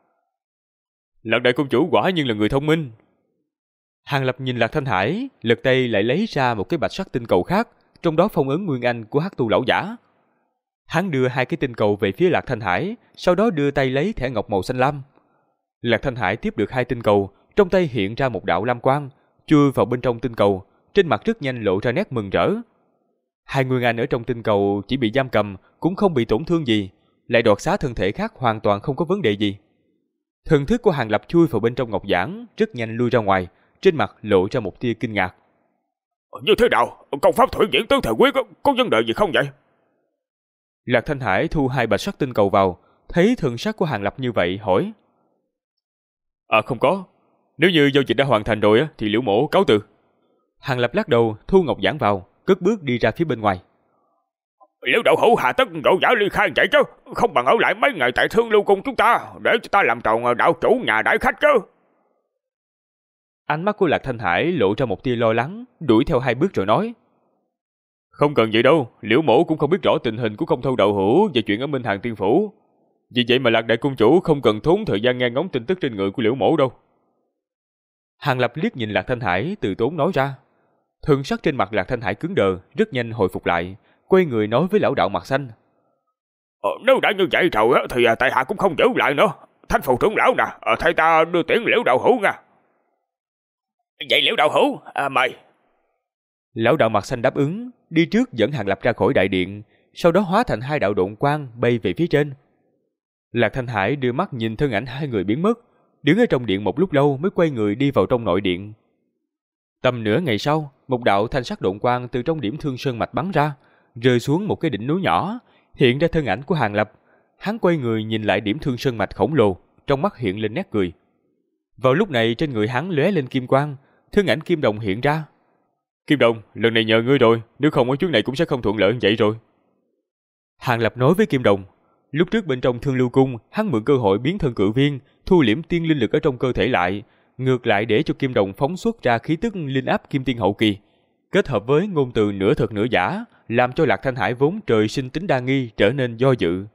Lạc đại cung chủ quả nhiên là người thông minh. Hàng Lập nhìn Lạc Thanh Hải, lật tay lại lấy ra một cái bạch sắc tinh cầu khác, trong đó phong ấn nguyên anh của Hắc Tu lão giả. Hắn đưa hai cái tinh cầu về phía Lạc Thanh Hải, sau đó đưa tay lấy thẻ ngọc màu xanh lam. Lạc Thanh Hải tiếp được hai tinh cầu, trong tay hiện ra một đạo lam quang, chui vào bên trong tinh cầu, trên mặt rất nhanh lộ ra nét mừng rỡ. Hai nguyên anh ở trong tinh cầu chỉ bị giam cầm, cũng không bị tổn thương gì, lại đoạt xá thân thể khác hoàn toàn không có vấn đề gì. Thần thức của Hàng Lập chui vào bên trong ngọc giản, rất nhanh lui ra ngoài, trên mặt lộ ra một tia kinh ngạc. Như thế nào? Công pháp thủy diễn tứ thời quyết có vấn đề gì không vậy? Lạc Thanh Hải thu hai bạch sắc tinh cầu vào, thấy thần sắc của Hàng Lập như vậy, hỏi. Không có. Nếu như giao dịch đã hoàn thành rồi thì Liễu mổ cáo từ. Hàng Lập lắc đầu, thu ngọc giản vào, cất bước đi ra phía bên ngoài. Liễu đạo hữu hà tất vội vã ly khai vậy chứ, không bằng ở lại mấy ngày tại Thương Lưu Cung chúng ta, để cho ta làm tròn đạo chủ nhà đãi khách chứ. Ánh mắt của Lạc Thanh Hải lộ ra một tia lo lắng, đuổi theo hai bước rồi nói. Không cần vậy đâu, Liễu mổ cũng không biết rõ tình hình của Công Thâu đạo hữu và chuyện ở Minh Hàng Tiên Phủ. Vì vậy mà Lạc đại cung chủ không cần tốn thời gian nghe ngóng tin tức trên người của Liễu mổ đâu. Hàng Lập liếc nhìn Lạc Thanh Hải, từ tốn nói ra. Thần sắc trên mặt Lạc Thanh Hải cứng đờ, rất nhanh hồi phục lại, quay người nói với lão đạo mặt xanh. Nếu đã như vậy rồi thì tại hạ cũng không giữ lại nữa. Thanh Phù trưởng lão nè, thay ta đưa tiễn Liễu đạo hữu nha. Vậy Liễu đạo hữu, mời. Lão đạo mặt xanh đáp ứng, đi trước dẫn Hàng Lập ra khỏi đại điện, sau đó hóa thành hai đạo độn quang bay về phía trên. Lạc Thanh Hải đưa mắt nhìn thân ảnh hai người biến mất, đứng ở trong điện một lúc lâu mới quay người đi vào trong nội điện. Tầm nửa ngày sau, một đạo thanh sắc độn quang từ trong điểm Thương Sơn mạch bắn ra, rơi xuống một cái đỉnh núi nhỏ, hiện ra thân ảnh của Hàng Lập. Hắn quay người nhìn lại điểm Thương Sơn mạch khổng lồ, trong mắt hiện lên nét cười. Vào lúc này trên người hắn lóe lên kim quang, thân ảnh Kim Đồng hiện ra. Kim Đồng, lần này nhờ ngươi rồi, nếu không ở chuyến này cũng sẽ không thuận lợi như vậy rồi. Hàng Lập nói với Kim Đồng, lúc trước bên trong Thương Lưu Cung, hắn mượn cơ hội biến thân cự viên, thu liễm tiên linh lực ở trong cơ thể lại, ngược lại để cho Kim Đồng phóng xuất ra khí tức linh áp kim tiên hậu kỳ, kết hợp với ngôn từ nửa thật nửa giả, làm cho Lạc Thanh Hải vốn trời sinh tính đa nghi trở nên do dự.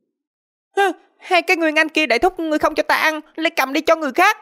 Hai cái nguyên anh kia đại thúc ngươi không cho ta ăn, lấy cầm đi cho người khác.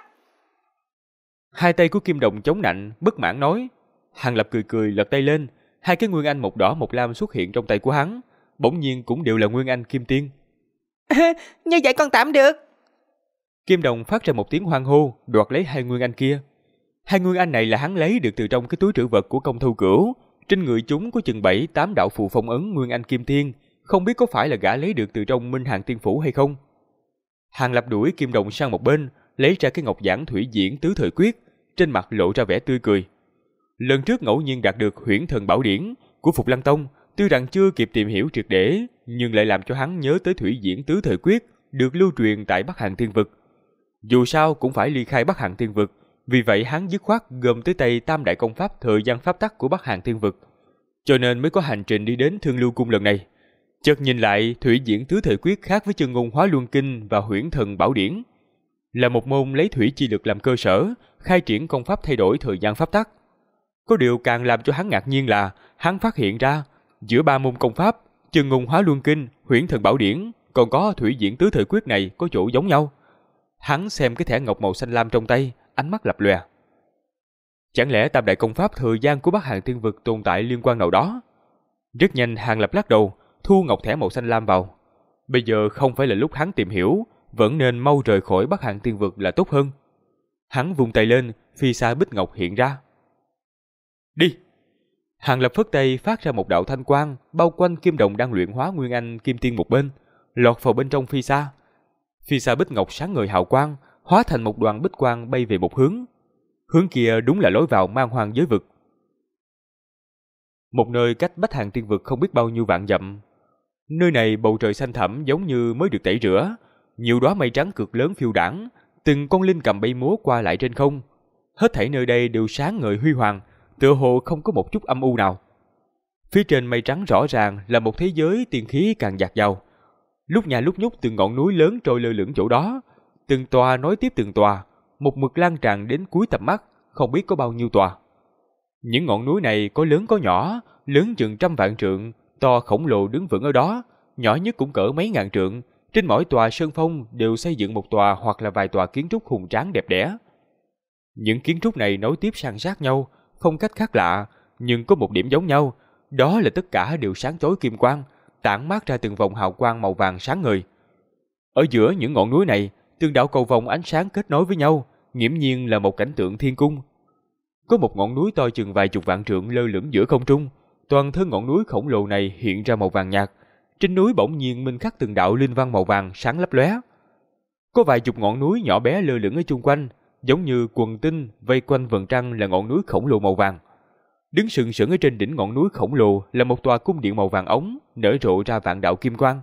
Hai tay của Kim Đồng chống nạnh, bất mãn nói. Hàng Lập cười cười lật tay lên, hai cái nguyên anh một đỏ một lam xuất hiện trong tay của hắn, bỗng nhiên cũng đều là nguyên anh kim tiên. Như vậy còn tạm được. Kim Đồng phát ra một tiếng hoan hô, đoạt lấy hai nguyên anh kia. Hai nguyên anh này là hắn lấy được từ trong cái túi trữ vật của Công Thâu Cửu, trên người chúng có chừng 7-8 đạo phù phong ấn nguyên anh kim tiên, không biết có phải là gã lấy được từ trong Minh Hàng Tiên Phủ hay không. Hàng Lập đuổi Kim Đồng sang một bên, lấy ra cái ngọc giản thủy diễn tứ thời quyết, trên mặt lộ ra vẻ tươi cười. Lần trước ngẫu nhiên đạt được Huyễn Thần Bảo Điển của Phục Lăng Tông, tuy rằng chưa kịp tìm hiểu triệt để, nhưng lại làm cho hắn nhớ tới Thủy Diễn Tứ Thời Quyết được lưu truyền tại Bắc Hàn Tiên Vực. Dù sao cũng phải ly khai Bắc Hàn Tiên Vực, vì vậy hắn dứt khoát gom tới tay Tam Đại Công Pháp Thời Gian Pháp Tắc của Bắc Hàn Tiên Vực, cho nên mới có hành trình đi đến Thương Lưu Cung lần này. Chợt nhìn lại, Thủy Diễn Tứ Thời Quyết khác với Chân Ngôn Hóa Luân Kinh và Huyễn Thần Bảo Điển, là một môn lấy thủy chi lực làm cơ sở, khai triển công pháp thay đổi thời gian pháp tắc. Có điều càng làm cho hắn ngạc nhiên là hắn phát hiện ra giữa ba môn công pháp Chân Ngôn Hóa Luân Kinh, Huyễn Thần Bảo Điển còn có Thủy Diễn Tứ Thời Quyết này có chỗ giống nhau. Hắn xem cái thẻ ngọc màu xanh lam trong tay, ánh mắt lập lòe. Chẳng lẽ Tam Đại Công Pháp thời gian của Bắc Hàn Tiên Vực tồn tại liên quan nào đó? Rất nhanh Hàng Lập lắc đầu, thu ngọc thẻ màu xanh lam vào. Bây giờ không phải là lúc hắn tìm hiểu, vẫn nên mau rời khỏi Bắc Hàn Tiên Vực là tốt hơn. Hắn vung tay lên, phi xa bích ngọc hiện ra. Đi! Hàng Lập phất tay phát ra một đạo thanh quang, bao quanh kim đồng đang luyện hóa Nguyên Anh Kim Tiên một bên, lọt vào bên trong phi xa. Phi xa bích ngọc sáng ngời hào quang, hóa thành một đoàn bích quang bay về một hướng. Hướng kia đúng là lối vào Man Hoang giới vực. Một nơi cách Bắc Hàn Tiên Vực không biết bao nhiêu vạn dặm. Nơi này bầu trời xanh thẳm giống như mới được tẩy rửa, nhiều đóa mây trắng cực lớn phiêu đãng, từng con linh cầm bay múa qua lại trên không. Hết thảy nơi đây đều sáng ngời huy hoàng, tựa hồ không có một chút âm u nào. Phía trên mây trắng rõ ràng là một thế giới tiên khí càng dạt dào. Lúc nhà lúc nhúc từng ngọn núi lớn trôi lơ lửng chỗ đó, từng tòa nối tiếp từng tòa, một mực lan tràn đến cuối tầm mắt, không biết có bao nhiêu tòa. Những ngọn núi này có lớn có nhỏ, lớn chừng 100 vạn trượng, to khổng lồ đứng vững ở đó, nhỏ nhất cũng cỡ mấy ngàn trượng. Trên mỗi tòa sơn phong đều xây dựng một tòa hoặc là vài tòa kiến trúc hùng tráng đẹp đẽ. Những kiến trúc này nối tiếp san sát nhau, phong cách khác lạ, nhưng có một điểm giống nhau, đó là tất cả đều sáng chói kim quang, tản mát ra từng vòng hào quang màu vàng sáng ngời. Ở giữa những ngọn núi này, từng đạo cầu vồng ánh sáng kết nối với nhau, nghiễm nhiên là một cảnh tượng thiên cung. Có một ngọn núi to chừng vài chục vạn trượng lơ lửng giữa không trung, toàn thân ngọn núi khổng lồ này hiện ra màu vàng nhạt. Trên núi bỗng nhiên minh khắc từng đạo linh văn màu vàng sáng lấp lóe. Có vài chục ngọn núi nhỏ bé lơ lửng ở chung quanh, giống như quần tinh vây quanh vầng trăng là ngọn núi khổng lồ màu vàng. Đứng sừng sững ở trên đỉnh ngọn núi khổng lồ là một tòa cung điện màu vàng ống, nở rộ ra vạn đạo kim quang.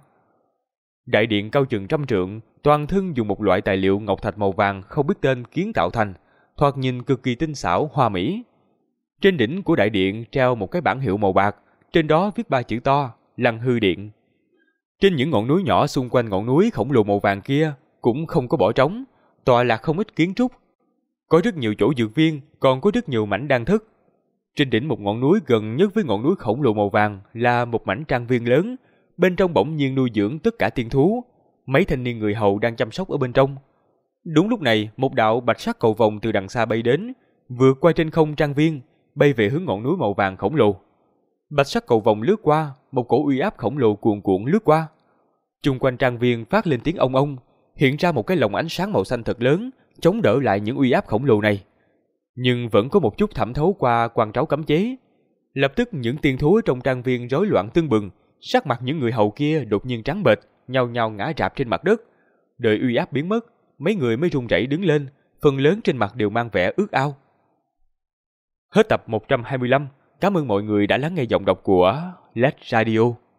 Đại điện cao chừng 100 trượng, toàn thân dùng một loại tài liệu ngọc thạch màu vàng không biết tên kiến tạo thành, thoạt nhìn cực kỳ tinh xảo hoa mỹ. Trên đỉnh của đại điện treo một cái bảng hiệu màu bạc, trên đó viết 3 chữ to: Lăng Hư Điện. Trên những ngọn núi nhỏ xung quanh ngọn núi khổng lồ màu vàng kia cũng không có bỏ trống, tọa lạc không ít kiến trúc. Có rất nhiều chỗ dược viên, còn có rất nhiều mảnh đan thức. Trên đỉnh một ngọn núi gần nhất với ngọn núi khổng lồ màu vàng là một mảnh trang viên lớn, bên trong bỗng nhiên nuôi dưỡng tất cả tiên thú. Mấy thanh niên người hầu đang chăm sóc ở bên trong. Đúng lúc này, một đạo bạch sắc cầu vồng từ đằng xa bay đến, vượt qua trên không trang viên, bay về hướng ngọn núi màu vàng khổng lồ. Bạch sắc cầu vồng lướt qua, một cổ uy áp khổng lồ cuồn cuộn lướt qua. Chung quanh trang viên phát lên tiếng ông ông, hiện ra một cái lồng ánh sáng màu xanh thật lớn, chống đỡ lại những uy áp khổng lồ này. Nhưng vẫn có một chút thẩm thấu qua quan tráo cấm chế. Lập tức những tiên thú ở trong trang viên rối loạn tưng bừng, sắc mặt những người hầu kia đột nhiên trắng bệch, nhao nhao ngã rạp trên mặt đất. Đợi uy áp biến mất, mấy người mới run rẩy đứng lên, phần lớn trên mặt đều mang vẻ ước ao. Hết tập 125. Cảm ơn mọi người đã lắng nghe giọng đọc của Let's Radio.